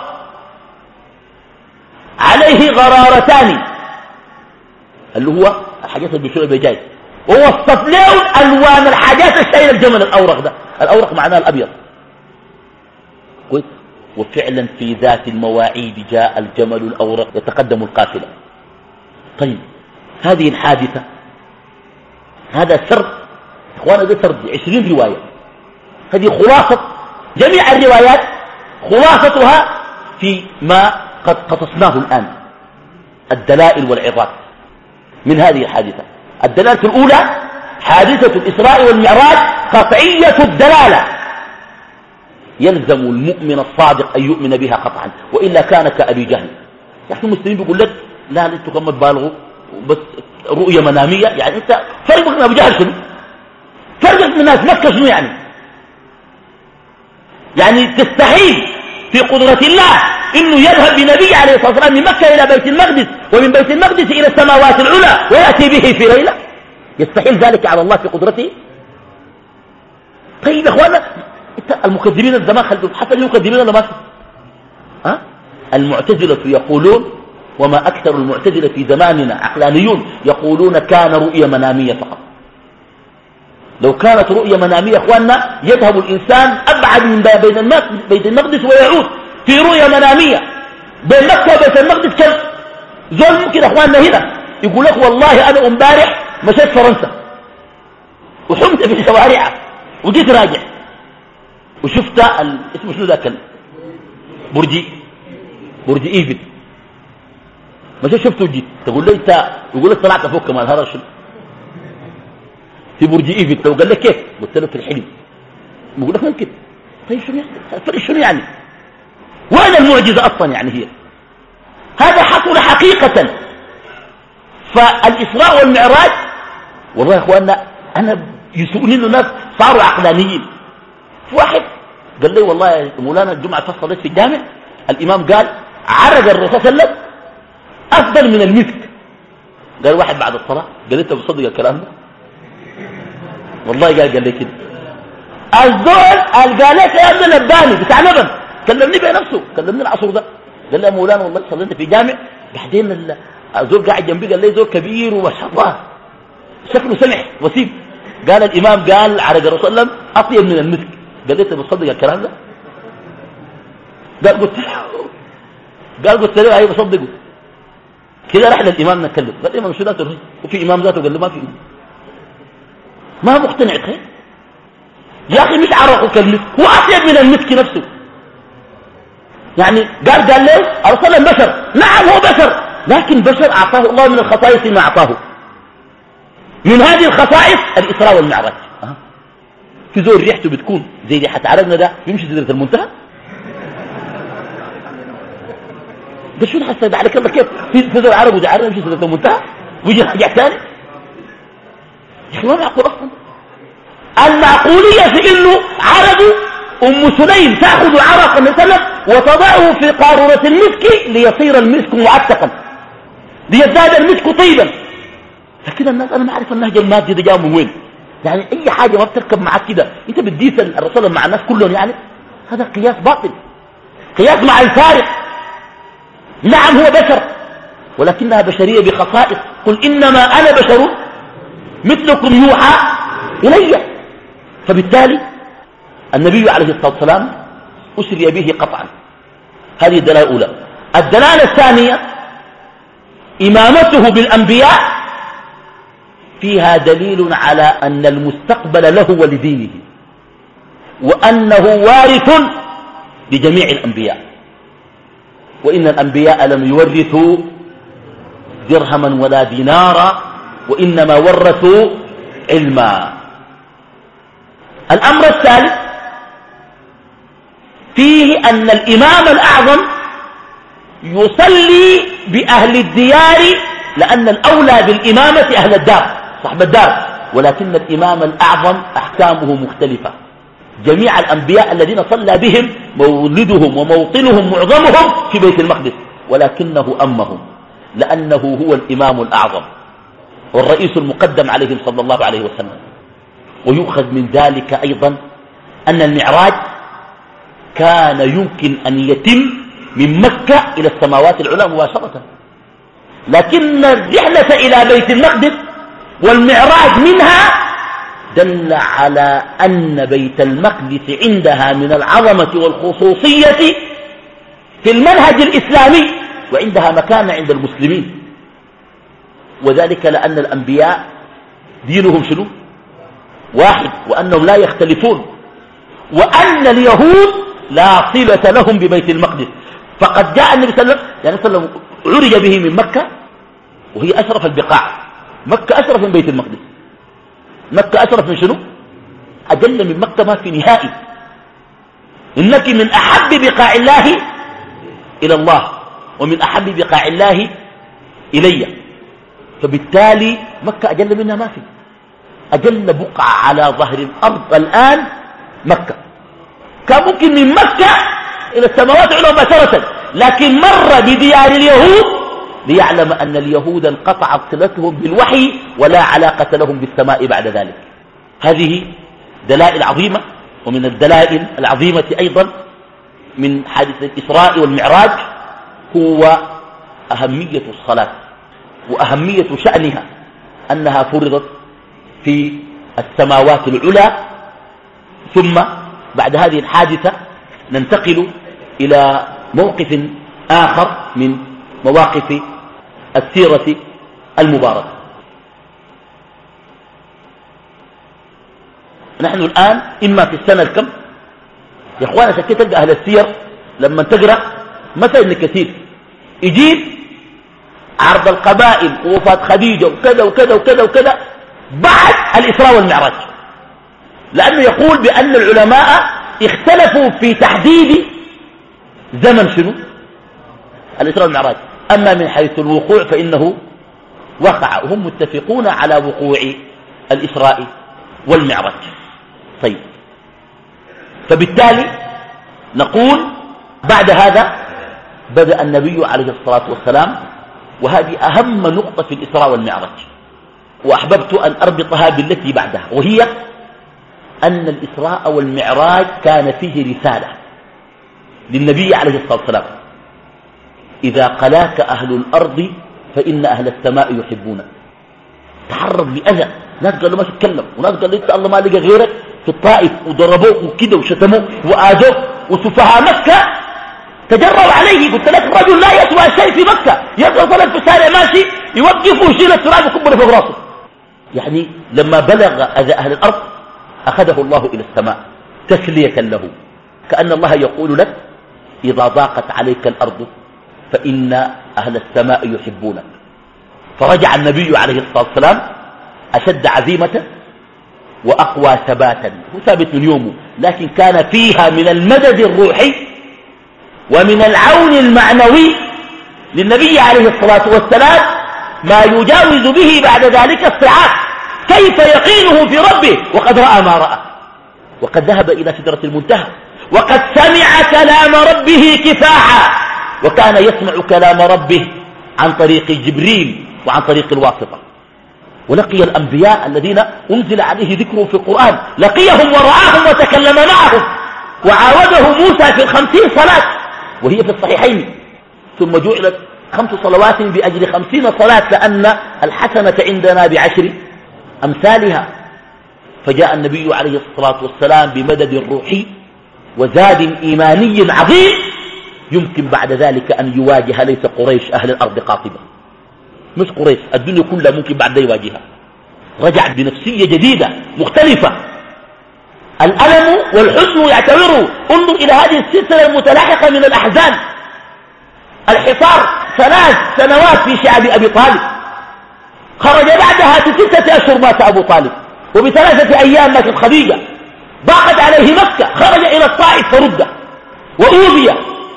عليه غرارتان اللي هو الحاجات اللي بيشوفها بجاي، ووصف لهم ألوان الحاجات الشايلة الجمل الأورق ده. الأورق معناه الأبيض كويس. وفعلا في ذات المواعيد جاء الجمل الأورق يتقدم القافلة. طيب هذه الحادثة هذا سرد إخوانا، ده سرد عشرين رواية. هذه خلاصة جميع الروايات، خلاصتها في ما قد قصصناه الآن، الدلائل والعظات من هذه الحادثة. الدلالة الأولى حادثة الإسراء والمعراج قطعية الدلالة، يلزم المؤمن الصادق أن يؤمن بها قطعا وإلا كان كأبي جهل. يعني المسلمين بيقول لك لا انتوا كم تبالغوا بس رؤية منامية. يعني انت فرقك من أبي جهل شنو؟ فرقك من ناس مكة شنو يعني؟ يعني تستحيل في قدرة الله انه يذهب بنبي عليه الصلاة والسلام من مكة الى بيت المقدس ومن بيت المقدس الى السماوات العلى ويأتي به في ليلة؟ يستحيل ذلك على الله في قدرته؟ طيب يا اخوانا المكذبين الزمان خلدوا حتى المكذبين ولا ما في؟ ها؟ المعتزلة يقولون وما أكثر المعتزلة في زماننا عقلانيون يقولون كان رؤية منامية فقط. لو كانت رؤية منامية اخواننا يذهب الإنسان أبعد من بين بيت المقدس ويعود في رؤية منامية. بين مكة وبيت المقدس كم زول ممكن اخواننا هنا يقول لك والله أنا امبارح مشيت فرنسا وحمت في شوارعها وجيت راجع وشفت ال... اسمه شنو ذاك برجي برجي ايفل مشيت شفته وجيت. تقول لي انت يقول لك طلعت فوق كمان هذا شنو في برج ايفل؟ لو قال لك كيف قلت له في الحلم بقول لك ممكن. طيب شنو الفرق شنو يعني؟ وين المعجزه اصلا يعني؟ هي هذا حصل حقيقه. فالاسراء والمعراج والله يا اخواننا انا يسؤولني الناس صاروا عقلانيين. في واحد قال لي والله يا مولانا الجمعه فصلت في الجامع الامام قال عرق الرسول صلى الله عليه وسلم افضل من المسك. قال واحد بعد الصلاه قال انت بتصدق الكلام ده؟ والله قال قال لي كده. الزول قال لك يا ابن الاباني بتاع لبن كلمني بنفسه كلمني العصر ده قال لي يا مولانا والله صلينا في جامع بعدين الزول قاعد جنبي قال لي زول كبير وما شاء الله شكله سمح وسيم. قال الامام قال عرق الرسول صلى الله عليه وسلم اطيب من المسك. قال لي انت بتصدق الكلام ده؟ قال قلت له قال قلت له ايوه بصدقه. كده رحنا الامام نتكلم قال الامام شو ذاته وفي امام ذاته قال له ما في ما مقتنع. تخيل يا اخي مش عرقه كالمسك هو اطيب من المسك نفسه. يعني قال قال ليه الرسول بشر، نعم هو بشر لكن بشر اعطاه الله من الخصائص ما اعطاه من هذه الخصائص الإسراء والمعراج. أه. في زول ريحته بتكون زي ريحة عرقنا ده يمشي سدرة المنتهى. ده شو الحسد عليك الله كيف في زول عرب وده عرب يمشي سدرة المنتهى ويجي رجع ثاني؟ يا أخي ما معقول أصلا. المعقولية في إنه عرب أم سليم تأخذ عرق مثلا وتضعه في قارورة المسك ليصير المسك معتقا ليزداد المسك طيبا. فكده الناس أنا ما أعرف النهج المادي ده جاء من وين. يعني أي حاجة ما بتركب معك كده أنت بتديس الرسول مع الناس كلهم، يعني هذا قياس باطل، قياس مع الفارق. نعم هو بشر ولكنها بشرية بخصائص. قل إنما أنا بشر مثلكم يوحى إلي. فبالتالي النبي عليه الصلاة والسلام أسري به قطعا. هذه الدلالة الأولى. الدلالة الثانية إمامته بالأنبياء فيها دليل على أن المستقبل له ولدينه وأنه وارث لجميع الأنبياء. وإن الأنبياء لم يورثوا درهما ولا دينارا وإنما ورثوا علما. الأمر الثالث فيه أن الإمام الأعظم يصلي بأهل الديار لأن الأولى بالإمامة أهل الدار صاحب الدار، ولكن الإمام الأعظم أحكامه مختلفة. جميع الأنبياء الذين صلى بهم مولدهم وموطنهم معظمهم في بيت المقدس، ولكنه أمهم لأنه هو الإمام الأعظم والرئيس المقدم عليه صلى الله عليه وسلم. ويؤخذ من ذلك أيضا أن المعراج كان يمكن أن يتم من مكة إلى السماوات العلى مباشرة، لكن الرحلة إلى بيت المقدس والمعراج منها دل على أن بيت المقدس عندها من العظمة والخصوصية في المنهج الإسلامي وعندها مكانة عند المسلمين. وذلك لأن الأنبياء دينهم شنو؟ واحد، وأنهم لا يختلفون، وأن اليهود لا صلة لهم ببيت المقدس. فقد جاء النبي صلى الله عليه وسلم يعني صلى الله عليه وسلم عرج به من مكة وهي أشرف البقاع. مكة أشرف من بيت المقدس. مكة أشرف من شنو؟ أجل من مكة ما في نهائي. إنك من أحب بقاع الله إلى الله ومن أحب بقاع الله إلي. فبالتالي مكة أجل منها ما في. أجل بقعة على ظهر الأرض الآن مكة. كان ممكن من مكة إلى السماوات العلى مباشرة، لكن مر بديار اليهود ليعلم أن اليهود انقطعت صلتهم بالوحي ولا علاقة لهم بالسماء بعد ذلك. هذه دلائل عظيمة. ومن الدلائل العظيمة أيضا من حادث الإسراء والمعراج هو أهمية الصلاة وأهمية شأنها، أنها فرضت في السماوات العلى. ثم بعد هذه الحادثة ننتقل إلى موقف آخر من مواقف السيرة المباركة. نحن الآن إما في السنة الكم يا أخوانا شكي تلقى أهل السير لما تقرأ مثلا ابن كثير يجيب عرض القبائل ووفاة خديجة وكذا وكذا وكذا وكذا بعد الإسراء والمعراج، لأنه يقول بأن العلماء اختلفوا في تحديد زمن شنو الإسراء والمعراج. أما من حيث الوقوع فإنه وقع وهم متفقون على وقوع الإسراء والمعراج. طيب، فبالتالي نقول بعد هذا بدأ النبي عليه الصلاة والسلام، وهذه أهم نقطة في الإسراء والمعراج وأحببت أن أربطها بالتي بعدها، وهي أن الإسراء والمعراج كان فيه رسالة للنبي عليه الصلاة والسلام: إذا قلاك أهل الأرض فإن أهل السماء يحبونك. تعرض لأذى، ناس قالوا ما تتكلم، وناس قالوا إنت الله ما لقى غيرك في الطائف وضربوه وكده وشتموه وآذوه، وسفهاء مكة تجروا عليه. قلت لك رجل لا يسوى شيء في مكة، يقرأ صلاة في الشارع ماشي يوقف ويشيل التراب ويكبر فوق راسه. يعني لما بلغ أذى أهل الأرض أخذه الله إلى السماء تسلية له، كأن الله يقول لك: إذا ضاقت عليك الأرض فإن أهل السماء يحبونك. فرجع النبي عليه الصلاة والسلام أشد عزيمة وأقوى ثباتا، هو ثابت من يومه، لكن كان فيها من المدد الروحي ومن العون المعنوي للنبي عليه الصلاة والسلام ما يجاوز به بعد ذلك الصعاب. كيف يقينه في ربه وقد رأى ما رأى، وقد ذهب إلى سدرة المنتهى، وقد سمع كلام ربه كفاحا، وكان يسمع كلام ربه عن طريق جبريل وعن طريق الواسطة. ولقي الأنبياء الذين أنزل عليه ذكرهم في القرآن، لقيهم ورآهم وتكلم معهم، وعاوده موسى في الخمسين صلاة وهي في الصحيحين، ثم جعلت خمس صلوات بأجل خمسين صلاة، لأن الحسنة عندنا بعشر أمثالها. فجاء النبي عليه الصلاة والسلام بمدد روحي وزاد إيماني عظيم يمكن بعد ذلك أن يواجه ليس قريش أهل الأرض قاطبة، مش قريش، الدنيا كلها ممكن بعد يواجهها. رجع بنفسية جديدة مختلفة. الألم والحزن يعتبره، انظر إلى هذه السلسلة المتلاحقة من الأحزان. الحصار ثلاث سنوات في شعب أبي طالب، خرج بعدها بستة أشهر مات أبو طالب، وبثلاثة أيام ماتت خديجة، ضاقت عليه مكة، خرج إلى الطائف فرد وأوذي،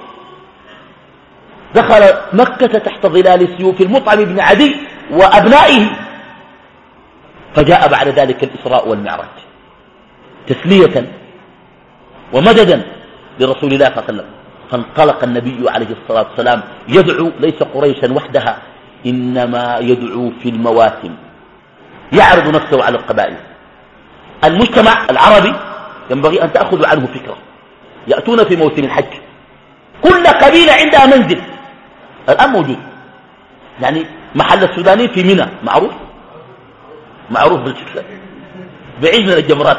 دخل مكة تحت ظلال سيوف المطعم بن عدي وأبنائه. فجاء بعد ذلك الإسراء والمعراج تسلية ومددا لرسول الله صلى الله عليه وسلم. فانطلق النبي عليه الصلاة والسلام يدعو ليس قريشا وحدها، إنما يدعو في المواسم، يعرض نفسه على القبائل. المجتمع العربي ينبغي أن تأخذ عنه فكرة. يأتون في موسم الحج، كل قبيلة عندها منزل، الآن موجود، يعني محل السوداني في منى معروف معروف بالشكل بعيد من الجمرات،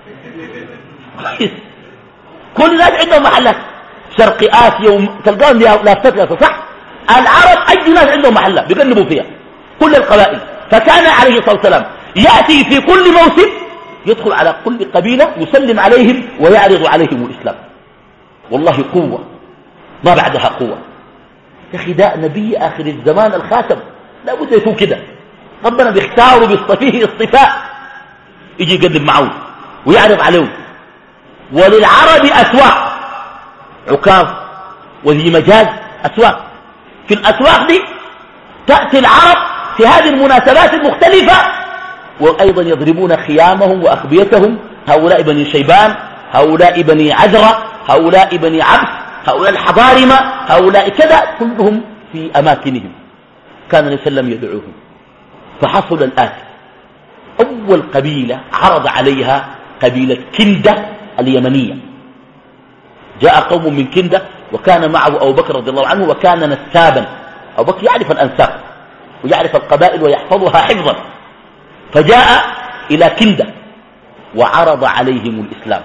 كل الناس عندهم محلات، شرق آسيا تلقاهم لافتات، صح؟ العرب أي ناس عندهم محلات بيقلبوا فيها كل القبائل. فكان عليه الصلاة والسلام يأتي في كل موسم يدخل على كل قبيلة يسلم عليهم ويعرض عليهم الإسلام. والله قوة ما بعدها قوة. يا أخي ده نبي آخر الزمان الخاتم، لا بد يكون كده. ربنا بيختاره بيصطفيه اصطفاء، يجي يقدم معه ويعرض عليه. وللعرب أسواق، عكاظ وذي مجاز أسواق. في الأسواق دي تأتي العرب في هذه المناسبات المختلفة، وأيضا يضربون خيامهم وأخبيتهم، هؤلاء بني شيبان، هؤلاء بني عذرة، هؤلاء بني عبس، هؤلاء الحضارمة، هؤلاء كذا، كلهم في أماكنهم. كان النبي صلى الله عليه وسلم يدعوهم. فحصل الآتي: أول قبيلة عرض عليها قبيلة كندة اليمنية. جاء قوم من كندة وكان معه أبو بكر رضي الله عنه، وكان نسابا. أبو بكر يعرف الأنساب ويعرف القبائل ويحفظها حفظا. فجاء إلى كندة وعرض عليهم الإسلام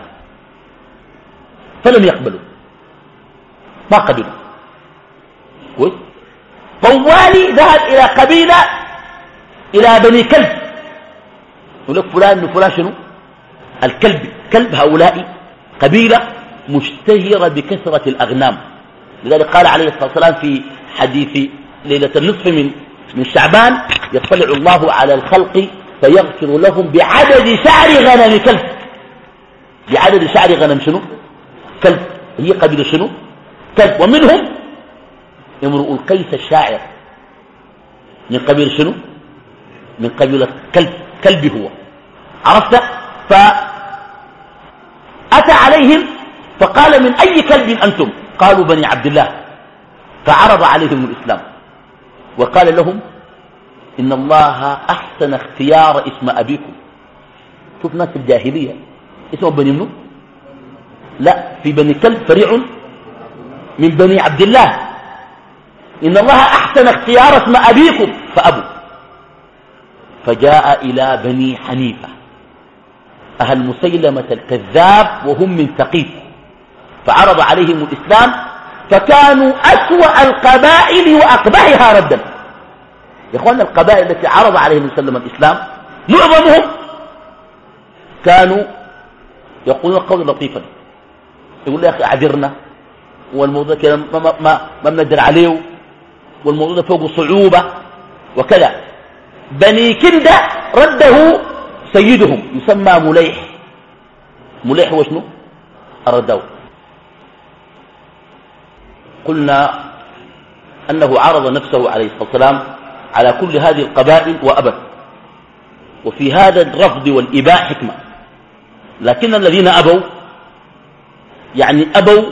فلم يقبلوا، ما قبلوا. طوالي ذهب إلى قبيلة، إلى بني كلب، يقول لك فلان وفلان شنو؟ الكلب. كلب هؤلاء قبيلة مشتهرة بكثرة الأغنام. لذلك قال عليه الصلاة والسلام في حديث ليلة النصف من من شعبان: يطلع الله على الخلق فيغفر لهم بعدد شعر غنم كلب. بعدد شعر غنم شنو؟ كلب. هي قبيلة شنو؟ كلب. ومنهم امرؤ القيس الشاعر من قبيلة شنو؟ من قبيلة كلب. كلبي هو، عرفت؟ فأتى عليهم فقال: من أي كلب أنتم؟ قالوا: بني عبد الله. فعرض عليهم الإسلام وقال لهم: إن الله أحسن اختيار اسم أبيكم. شوف ناس الجاهلية اسمه بني منو؟ لا، في بني كلب فريع من بني عبد الله. إن الله أحسن اختيار اسم أبيكم فأبوا. فجاء إلى بني حنيفة أهل مسيلمة الكذاب وهم من ثقيف، فعرض عليهم الإسلام، فكانوا أسوأ القبائل وأقبحها ردا. يا إخوانا القبائل التي عرض عليهم وسلم الإسلام معظمهم كانوا يقولون قولا لطيفا، يقول: يا أخي أعذرنا، والموضوع كده ما, ما, ما, ما بنقدر عليه، والموضوع ده فوق صعوبة وكذا. بني كندة رده سيدهم يسمى مليح. مليح هو شنو؟ الرداو. قلنا أنه عرض نفسه عليه الصلاة والسلام على كل هذه القبائل وأبى، وفي هذا الرفض والإباء حكمة، لكن الذين أبوا يعني أبوا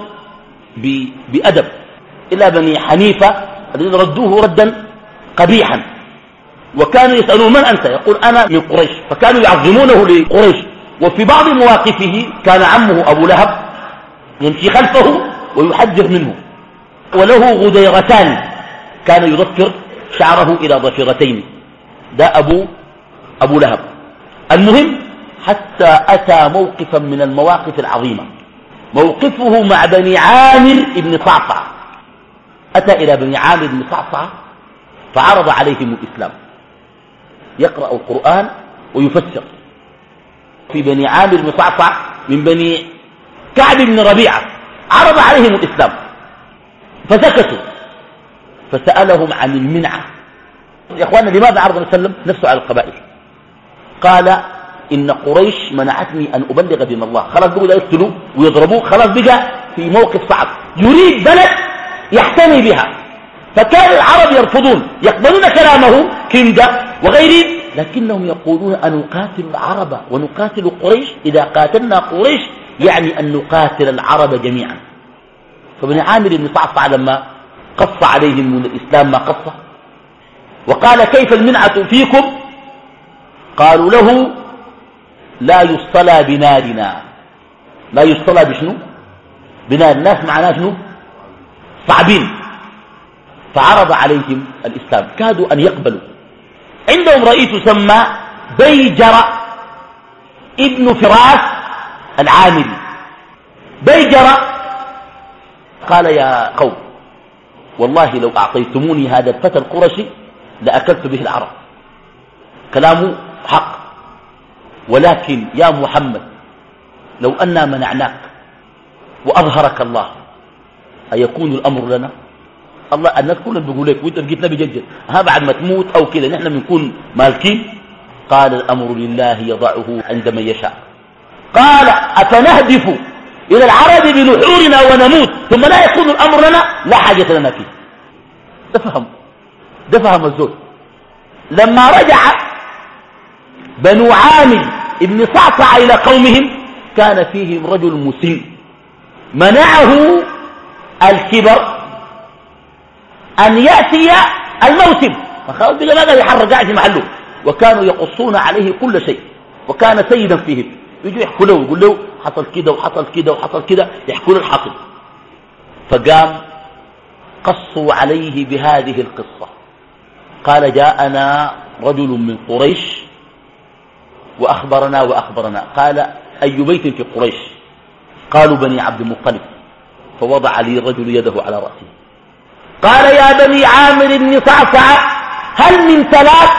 بأدب إلى بني حنيفة الذين ردوه ردا قبيحا، وكانوا يسألون من أنت؟ يقول أنا من قريش، فكانوا يعظمونه لقريش. وفي بعض مواقفه كان عمه أبو لهب يمشي خلفه ويحذر منه، وله غديرتان كان يذكر شعره إلى ضفيرتين، ده أبو, أبو لهب. المهم حتى أتى موقفا من المواقف العظيمة، موقفه مع بني عامر بن صعصع. أتى إلى بني عامر بن صعصع فعرض عليهم الإسلام، يقرأ القرآن ويفسر. في بني عامر بن صعصع من بني كعب بن ربيعة عرض عليهم الإسلام فسكتوا، فسألهم عن المنعة. يا أخوانا لماذا عرض النبي صلى الله عليه وسلم نفسه على القبائل؟ قال إن قريش منعتني أن أبلغ دين الله. خلاص بقوا لا يقتلوا ويضربوه، خلاص بقى في موقف صعب، يريد بلد يحتمي بها. فكان العرب يرفضون، يقبلون كلامه كندا وغيره، لكنهم يقولون أن نقاتل العرب ونقاتل قريش، إذا قاتلنا قريش يعني أن نقاتل العرب جميعا. فبني عامر بن صعصع لما قص عليهم من الإسلام ما قصه وقال كيف المنعة فيكم؟ قالوا له لا يصطلى بنارنا. لا يصطلى بشنو؟ بنار. الناس معناه شنو؟ صعبين. فعرض عليهم الإسلام، كادوا أن يقبلوا. عندهم رئيس يسمى بيجر ابن فراس العامري. بيجر قال يا قوم والله لو أعطيتموني هذا الفتى القرشي لأكلت به العرب. كلامه حق، ولكن يا محمد لو أنا منعناك وأظهرك الله أيكون الأمر لنا؟ الله الناس كلها بيقول لك وانت بقيت نبي جدد ها بعد ما تموت أو كذا نحن بنكون مالكين. قال الأمر لله يضعه عند من يشاء. قال أفنهدف إلى العرب بنحورنا ونموت ثم لا يكون الأمر لنا؟ لا حاجة لنا فيه. ده فهم، ده فهم الزول. لما رجع بنو عامر ابن صعصع إلى قومهم كان فيهم رجل مسن منعه الكبر أن يأتي الموسم، فخلاص بقى ما قال يحرق قاعد في محله، وكانوا يقصون عليه كل شيء، وكان سيدا فيهم. يجوا يحكوا له يقول له حصل كده وحصل كده وحصل كده، يحكوا له الحصل. فقام قصوا عليه بهذه القصة. قال جاءنا رجل من قريش وأخبرنا وأخبرنا. قال أي بيت في قريش؟ قالوا بني عبد المطلب. فوضع لي الرجل يده على رأسه. قال يا بني عامر بن صعصع هل من ثلاث؟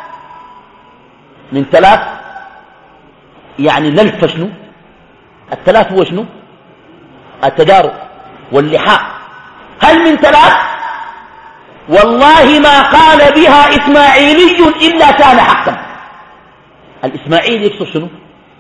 من ثلاث يعني نلف شنو؟ الثلاث هو شنو؟ التدارك واللحاء. هل من ثلاث؟ والله ما قال بها إسماعيلي إلا كان حقا. الإسماعيلي يقصد شنو؟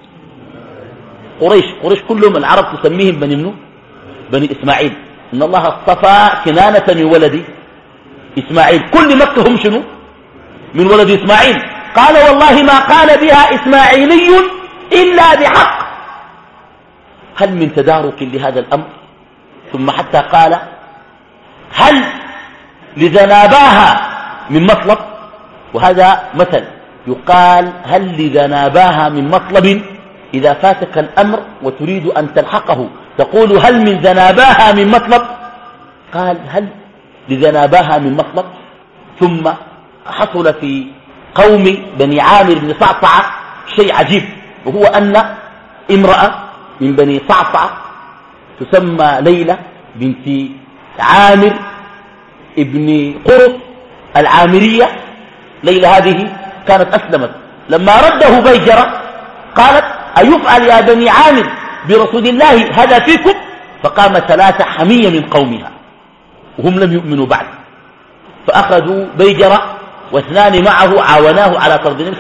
قريش. قريش كلهم العرب تسميهم بني منو؟ بني إسماعيل. إن الله اصطفى كنانة من ولد إسماعيل. كل مكة هم شنو؟ من ولد إسماعيل. قال والله ما قال بها إسماعيلي إلا بحق. هل من تدارك لهذا الأمر؟ ثم حتى قال هل لذناباها من مطلب؟ وهذا مثل يقال هل لذناباها من مطلب؟ إذا فاتك الأمر وتريد أن تلحقه تقول هل من ذناباها من مطلب؟ قال هل لذناباها من مطلب. ثم حصل في قوم بني عامر بن صعصع شيء عجيب، وهو أن امرأة من بني صعصع تسمى ليلى بنت عامر ابن قرط العامرية. ليلى هذه كانت أسلمت. لما رده بيجرة قالت أيفعل يا بني عامر برسول الله هذا فيكم؟ فقام ثلاثة حمية من قومها وهم لم يؤمنوا بعد، فأخذوا بيجرة واثنان معه عاوناه على طرد النبي صلى الله عليه وسلم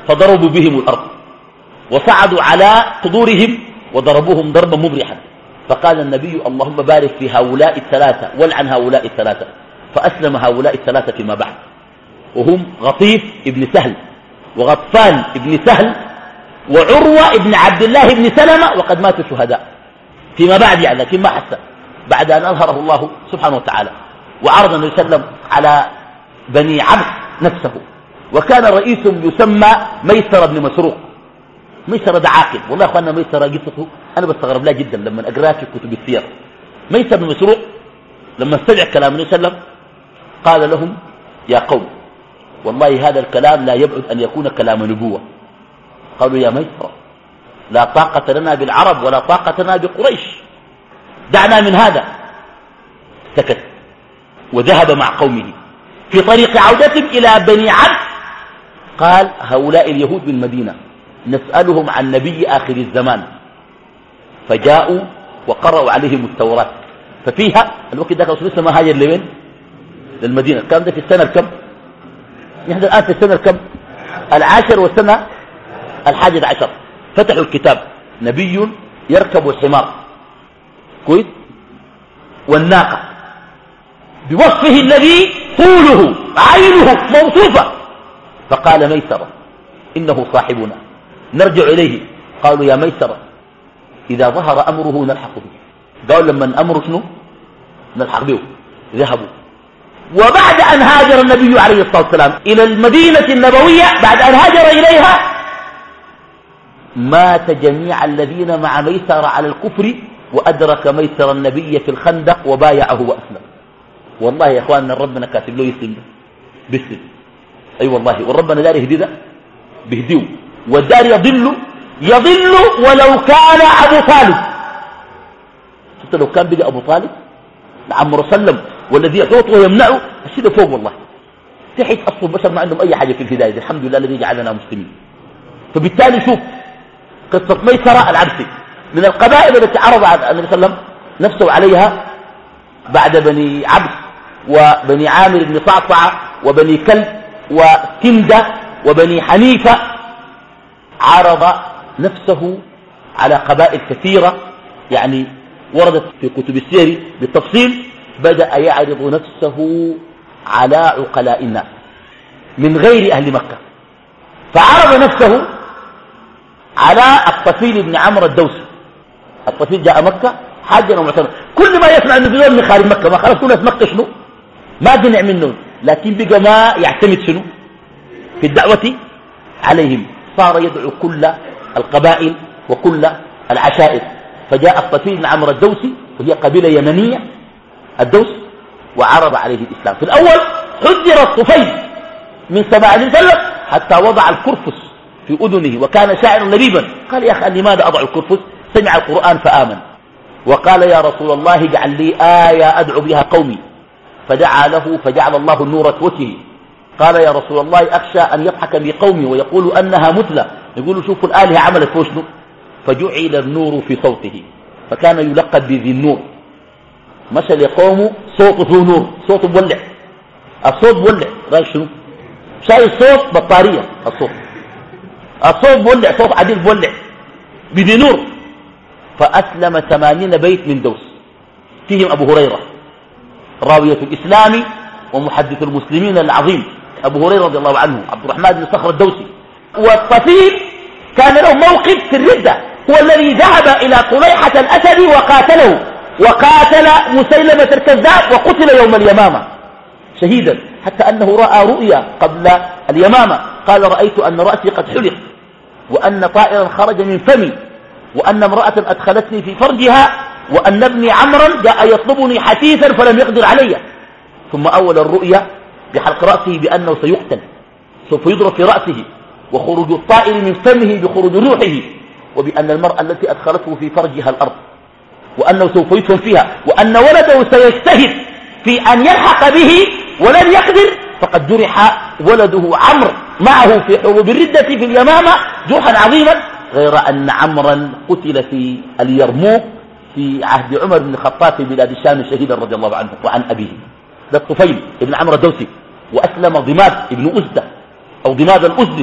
فضربوا بهم الأرض وصعدوا على قدورهم وضربوهم ضربا مبرحا. فقال النبي اللهم بارك في هؤلاء الثلاثة والعن هؤلاء الثلاثة. فأسلم هؤلاء الثلاثة فيما بعد، وهم غطيف ابن سهل وغطفان ابن سهل وعروة ابن عبد الله ابن سلمة، وقد ماتوا شهداء فيما بعد يعني، لكن ما حس بعد أن أظهره الله سبحانه وتعالى. وعرض النبي صلى الله عليه وسلم على بني عبس نفسه، وكان رئيسهم يسمى ميسر بن مسروق. ميسر ده عاقل والله يا أخوانا، ميسر قصته أنا بستغرب لها جدا لما أقرأ في كتب السير. ميسر بن مسروق لما استمع كلام النبي صلى الله عليه وسلم قال لهم يا قوم والله هذا الكلام لا يبعد أن يكون كلام نبوة. قالوا يا ميسر لا طاقة لنا بالعرب ولا طاقة لنا بقريش، دعنا من هذا. سكت وذهب مع قومه. في طريق عودتهم إلى بني عبد قال هؤلاء اليهود بالمدينة نسألهم عن نبي آخر الزمان. فجاءوا وقرأوا عليهم التوراة، ففيها الوقت ذاك رسول الله ما هاجر لوين؟ للمدينة. الكلام ده في السنة الكم؟ نحن الآن في السنة الكم؟ العاشر والسنة الحادية عشر. فتحوا الكتاب نبي يركب الحمار كويس والناقة بوصفه الذي طوله عينه موصوفة. فقال ميسرة إنه صاحبنا نرجع إليه. قالوا يا ميسرة إذا ظهر أمره نلحق به. قالوا لما أمره شنو نلحق به. ذهبوا. وبعد أن هاجر النبي عليه الصلاة والسلام إلى المدينة النبوية، بعد أن هاجر إليها مات جميع الذين مع ميسر على الكفر، وأدرك ميسر النبي في الخندق وبايعه وأسلم. والله يا أخواننا ربنا كاتب له يسلم بيسلم. أي أيوة والله، وربنا دار يهدي ده بيهديه، والدار يضل يضل ولو كان أبو طالب. شفت لو كان بقى أبو طالب لعم رسلم والذي يحوطه ويمنعه الشيء فوق والله. تحت أصل البشر ما عندهم أي حاجة في الهداية، الحمد لله الذي جعلنا مسلمين. فبالتالي شوف قصة ميسرة العبسي من القبائل التي عرض النبي صلى الله عليه وسلم نفسه عليها بعد بني عبس وبني عامر بن صعصعة وبني كلب وكندة وبني حنيفة. عرض نفسه على قبائل كثيرة يعني وردت في كتب السير بالتفصيل. بدأ يعرض نفسه على عقلاء الناس من غير أهل مكة. فعرض نفسه على الطفيل بن عمرو الدوسي. الطفيل جاء مكة حاجا ومعتمر، كل ما يسمع انه بيقول من خارج مكة، ما خلاص كل ناس مكة شنو ما قنع منه، لكن بقى ما يعتمد شنو في الدعوة عليهم. صار يدعو كل القبائل وكل العشائر. فجاء الطفيل بن عمرو الدوسي وهي قبيلة يمنية الدوس، وعرض عليه الإسلام. في الأول حذر الطفيل من سماع النبي صلى الله عليه وسلم حتى وضع الكرفس في أذنه، وكان شاعرا لبيبا. قال يا أخي لماذا أضع الكرفس؟ سمع القرآن فآمن، وقال يا رسول الله اجعل لي آية أدعو بها قومي. فدعا له فجعل الله النور في وجهه. قال يا رسول الله أخشى أن يضحك بي قومي ويقولوا أنها مثلى، يقولوا شوفوا الآلهة عملت فوشنه. فجعل النور في صوته، فكان يلقب بذي النور. مشى لقومه صوته نور، صوته مولع، الصوت مولع. رأيك شنو؟ شايف صوت بطارية، الصوت الصوت مولع، صوت عديل مولع بذي نور. فأسلم ثمانين بيت من دوس، فيهم أبو هريرة راوية الإسلام ومحدث المسلمين العظيم أبو هريرة رضي الله عنه عبد الرحمن بن صخر الدوسي. والطفيل كان له موقف في الردة، هو الذي ذهب إلى طليحة الأسد وقاتله، وقاتل مسيلمة الكذاب وقتل يوم اليمامة شهيدا، حتى أنه رأى رؤيا قبل اليمامة قال رأيت أن رأسي قد حلق، وأن طائرا خرج من فمي، وأن امرأة أدخلتني في فرجها، وأن ابني عمرا جاء يطلبني حثيثا فلم يقدر علي. ثم أول الرؤيا بحلق رأسه بأنه سيقتل، سوف يضرب في رأسه، وخروج الطائر من فمه بخروج روحه، وبأن المرأة التي أدخلته في فرجها الأرض، وأنه سوف يدفن فيها، وأن ولده سيجتهد في أن يلحق به ولن يقدر، فقد جرح ولده عمرو معه في حروب الردة في اليمامة جرحا عظيما، غير أن عمرا قتل في اليرموك في عهد عمر بن الخطاب في بلاد الشام شهيدا رضي الله عنه وعن أبيه. ده الطفيل ابن عمرو الدوسي. وأسلم ضماد ابن أزدة أو ضماد الأزدي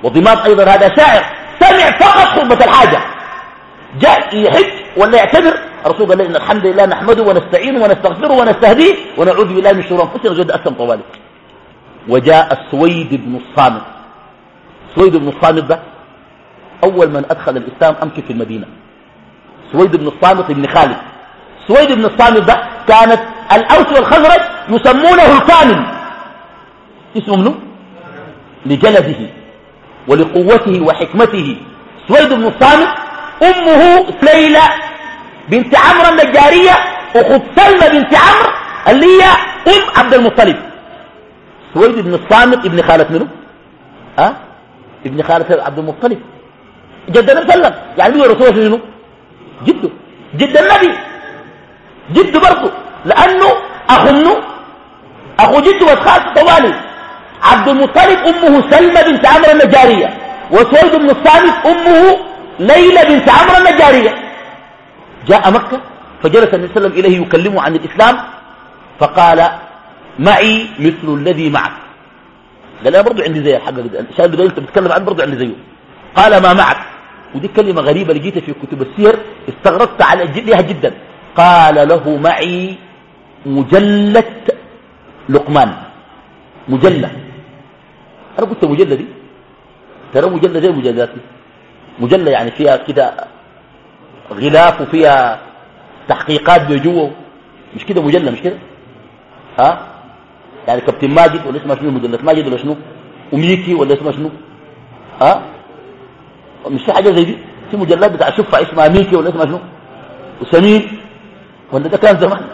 وضماد أيضا هذا شاعر سمع فقط خطبة الحاجة، جاء يحج ولا يعتبر، الرسول قال إن الحمد لله نحمده ونستعينه ونستغفره ونستهديه ونعوذ بالله من شرور أنفسنا وجد أسلم طوالي. وجاء السويد بن الصامت. سويد بن الصامت ده أول من أدخل الإسلام أمكن في المدينة. سويد بن الصامت بن خالد. سويد بن الصامت ده كانت الأوس والخزرج يسمونه الكامل، اسمه منه لجلده ولقوته وحكمته. سويد بن الصامت أمه ليلى بنت عمرو النجارية أخت سلمى بنت عمرو اللي هي أم عبد المطلب. سويد بن الصامت ابن خالة منه أه؟ ابن خالة عبد المطلب جد النبي صلى الله عليه وسلم، يعني هو رسول منه جده جد النبي جده برضه، لأنه أخو منه أخو جده وخالته طوالي. عبد المطلب أمه سلمى بنت عمرو النجارية، وسويد بن الصامت أمه ليلى بنت عمرو النجارية. جاء مكة فجلس النبي صلى الله عليه وسلم إليه يكلمه عن الإسلام فقال معي مثل الذي معك. قال أنا برضو عندي زي الحق شاهد بدأ أنت بتتكلم عنه برضو عندي زيه. قال ما معك، ودي كلمة غريبة لقيتها في كتب السير استغربت على لها جدا. قال له معي مجلة لقمان. مجلة، أنا قلت مجلة دي ترى مجلة زي المجلات دي، مجلة يعني فيها كده غلاف وفيها تحقيقات بجوه، مش كده مجلة مش كده ها؟ يعني كابتن ماجد ولا اسمها شنو مجلة ماجد ولا شنو، وميكي ولا اسمها شنو ها؟ مش في حاجة زي دي، في مجلات بتاع شفة اسمها ميكي ولا اسمها شنو وسمين ولا ده كان زمان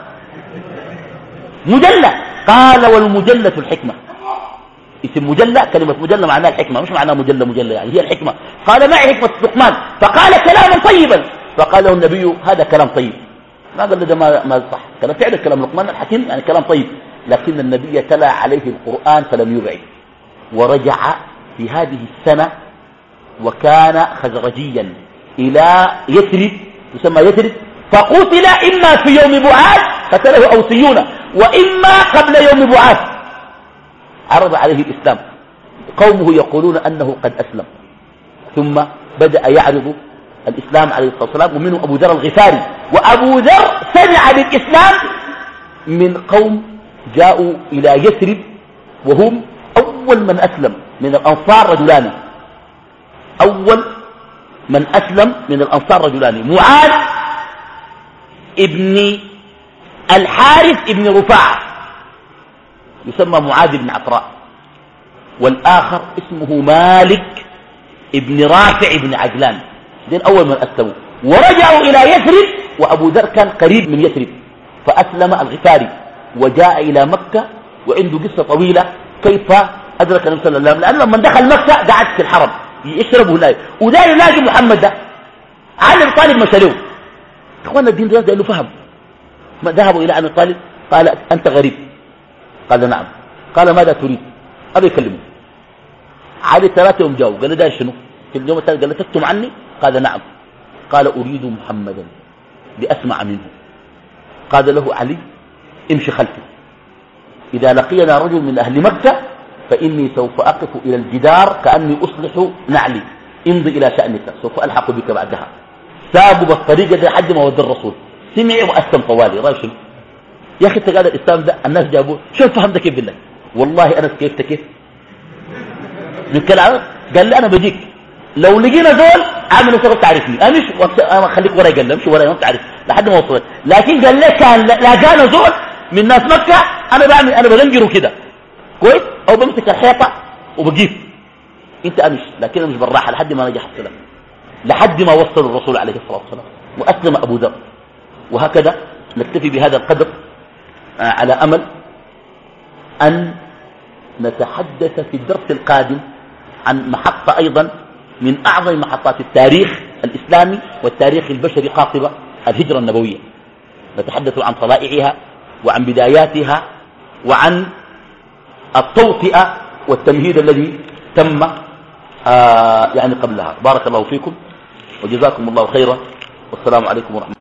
مجلة. قال والمجلة الحكمة. اسم مجلة كلمة مجلة معناها الحكمة، مش معناها مجلة مجلة يعني هي الحكمة. قال معي حكمة لقمان، فقال كلاما طيبا، فقال له النبي هذا كلام طيب. ما قال له ده ما ما صح، كلام فعلا كلام لقمان الحكيم يعني كلام طيب، لكن النبي تلا عليه القرآن فلم يبعد. ورجع في هذه السنة وكان خزرجيا إلى يثرب، يسمى يثرب، فقتل إما في يوم بعاث قتله أوسيون وإما قبل يوم بعاث. عرض عليه الإسلام، قومه يقولون أنه قد أسلم، ثم بدأ يعرض الإسلام عليه الصلاة والسلام، ومنه أبو ذر الغفاري. وأبو ذر سمع بالإسلام من قوم جاءوا إلى يثرب وهم أول من أسلم من الأنصار رجلان. أول من أسلم من الأنصار رجلان، معاذ ابن الحارث ابن رفاعة يسمى معاذ بن عفراء، والآخر اسمه مالك ابن رافع ابن عجلان. دين أول من أسلموا ورجعوا إلى يثرب، وأبو ذر كان قريب من يثرب فأسلم الغفاري وجاء إلى مكة، وعنده قصة طويلة كيف أدرك النبي صلى الله عليه وسلم، لأنه لما دخل مكة قعد في الحرم يشرب هناك، وده يلاقي محمد ده علي طالب مشاريو. إخوانا الدين ده له فهم. ما ذهبوا إلى علي طالب قال أنت غريب، قال نعم، قال ماذا تريد؟ أبي يكلمه. علي ثلاثة يوم جاوا قال ده شنو؟ في اليوم الثالث قال تكتم عني؟ قال نعم. قال أريد محمدا لأسمع منه. قال له علي امشي خلفي، إذا لقينا رجل من أهل مكة فإني سوف أقف إلى الجدار كأني أصلح نعلي، امضي إلى شأنك سوف ألحق بك بعدها. سابوا بالطريقة دي حد ما ودى الرسول، سمع وأسلم طوالي. رأي شنو يا أخي؟ أنت قال الإسلام ده الناس جابوه، شو فهمت كيف بالله؟ والله أنا كيف كيف من كلامه قال لي أنا بجيك لو لقينا زول عامل نفسك تعرفني، أمش أنا خليك وراي، قال لي امشي وراي ما تعرف لحد ما وصلت. لكن قال لي كان لاقانا زول من ناس مكة أنا بعمل أنا بلنجره كده كويس، أو بمسك الحيطة وبجيب أنت أمش، لكن أنا مش بالراحة لحد ما نجح السلام، لحد ما وصل الرسول عليه الصلاة والسلام وأسلم أبو ذر. وهكذا نكتفي بهذا القدر على أمل أن نتحدث في الدرس القادم عن محطة أيضا من أعظم محطات التاريخ الإسلامي والتاريخ البشري قاطبة، الهجرة النبوية. نتحدث عن طلائعها وعن بداياتها وعن التوطئة والتمهيد الذي تم آه يعني قبلها. بارك الله فيكم وجزاكم الله خيرا، والسلام عليكم ورحمة الله.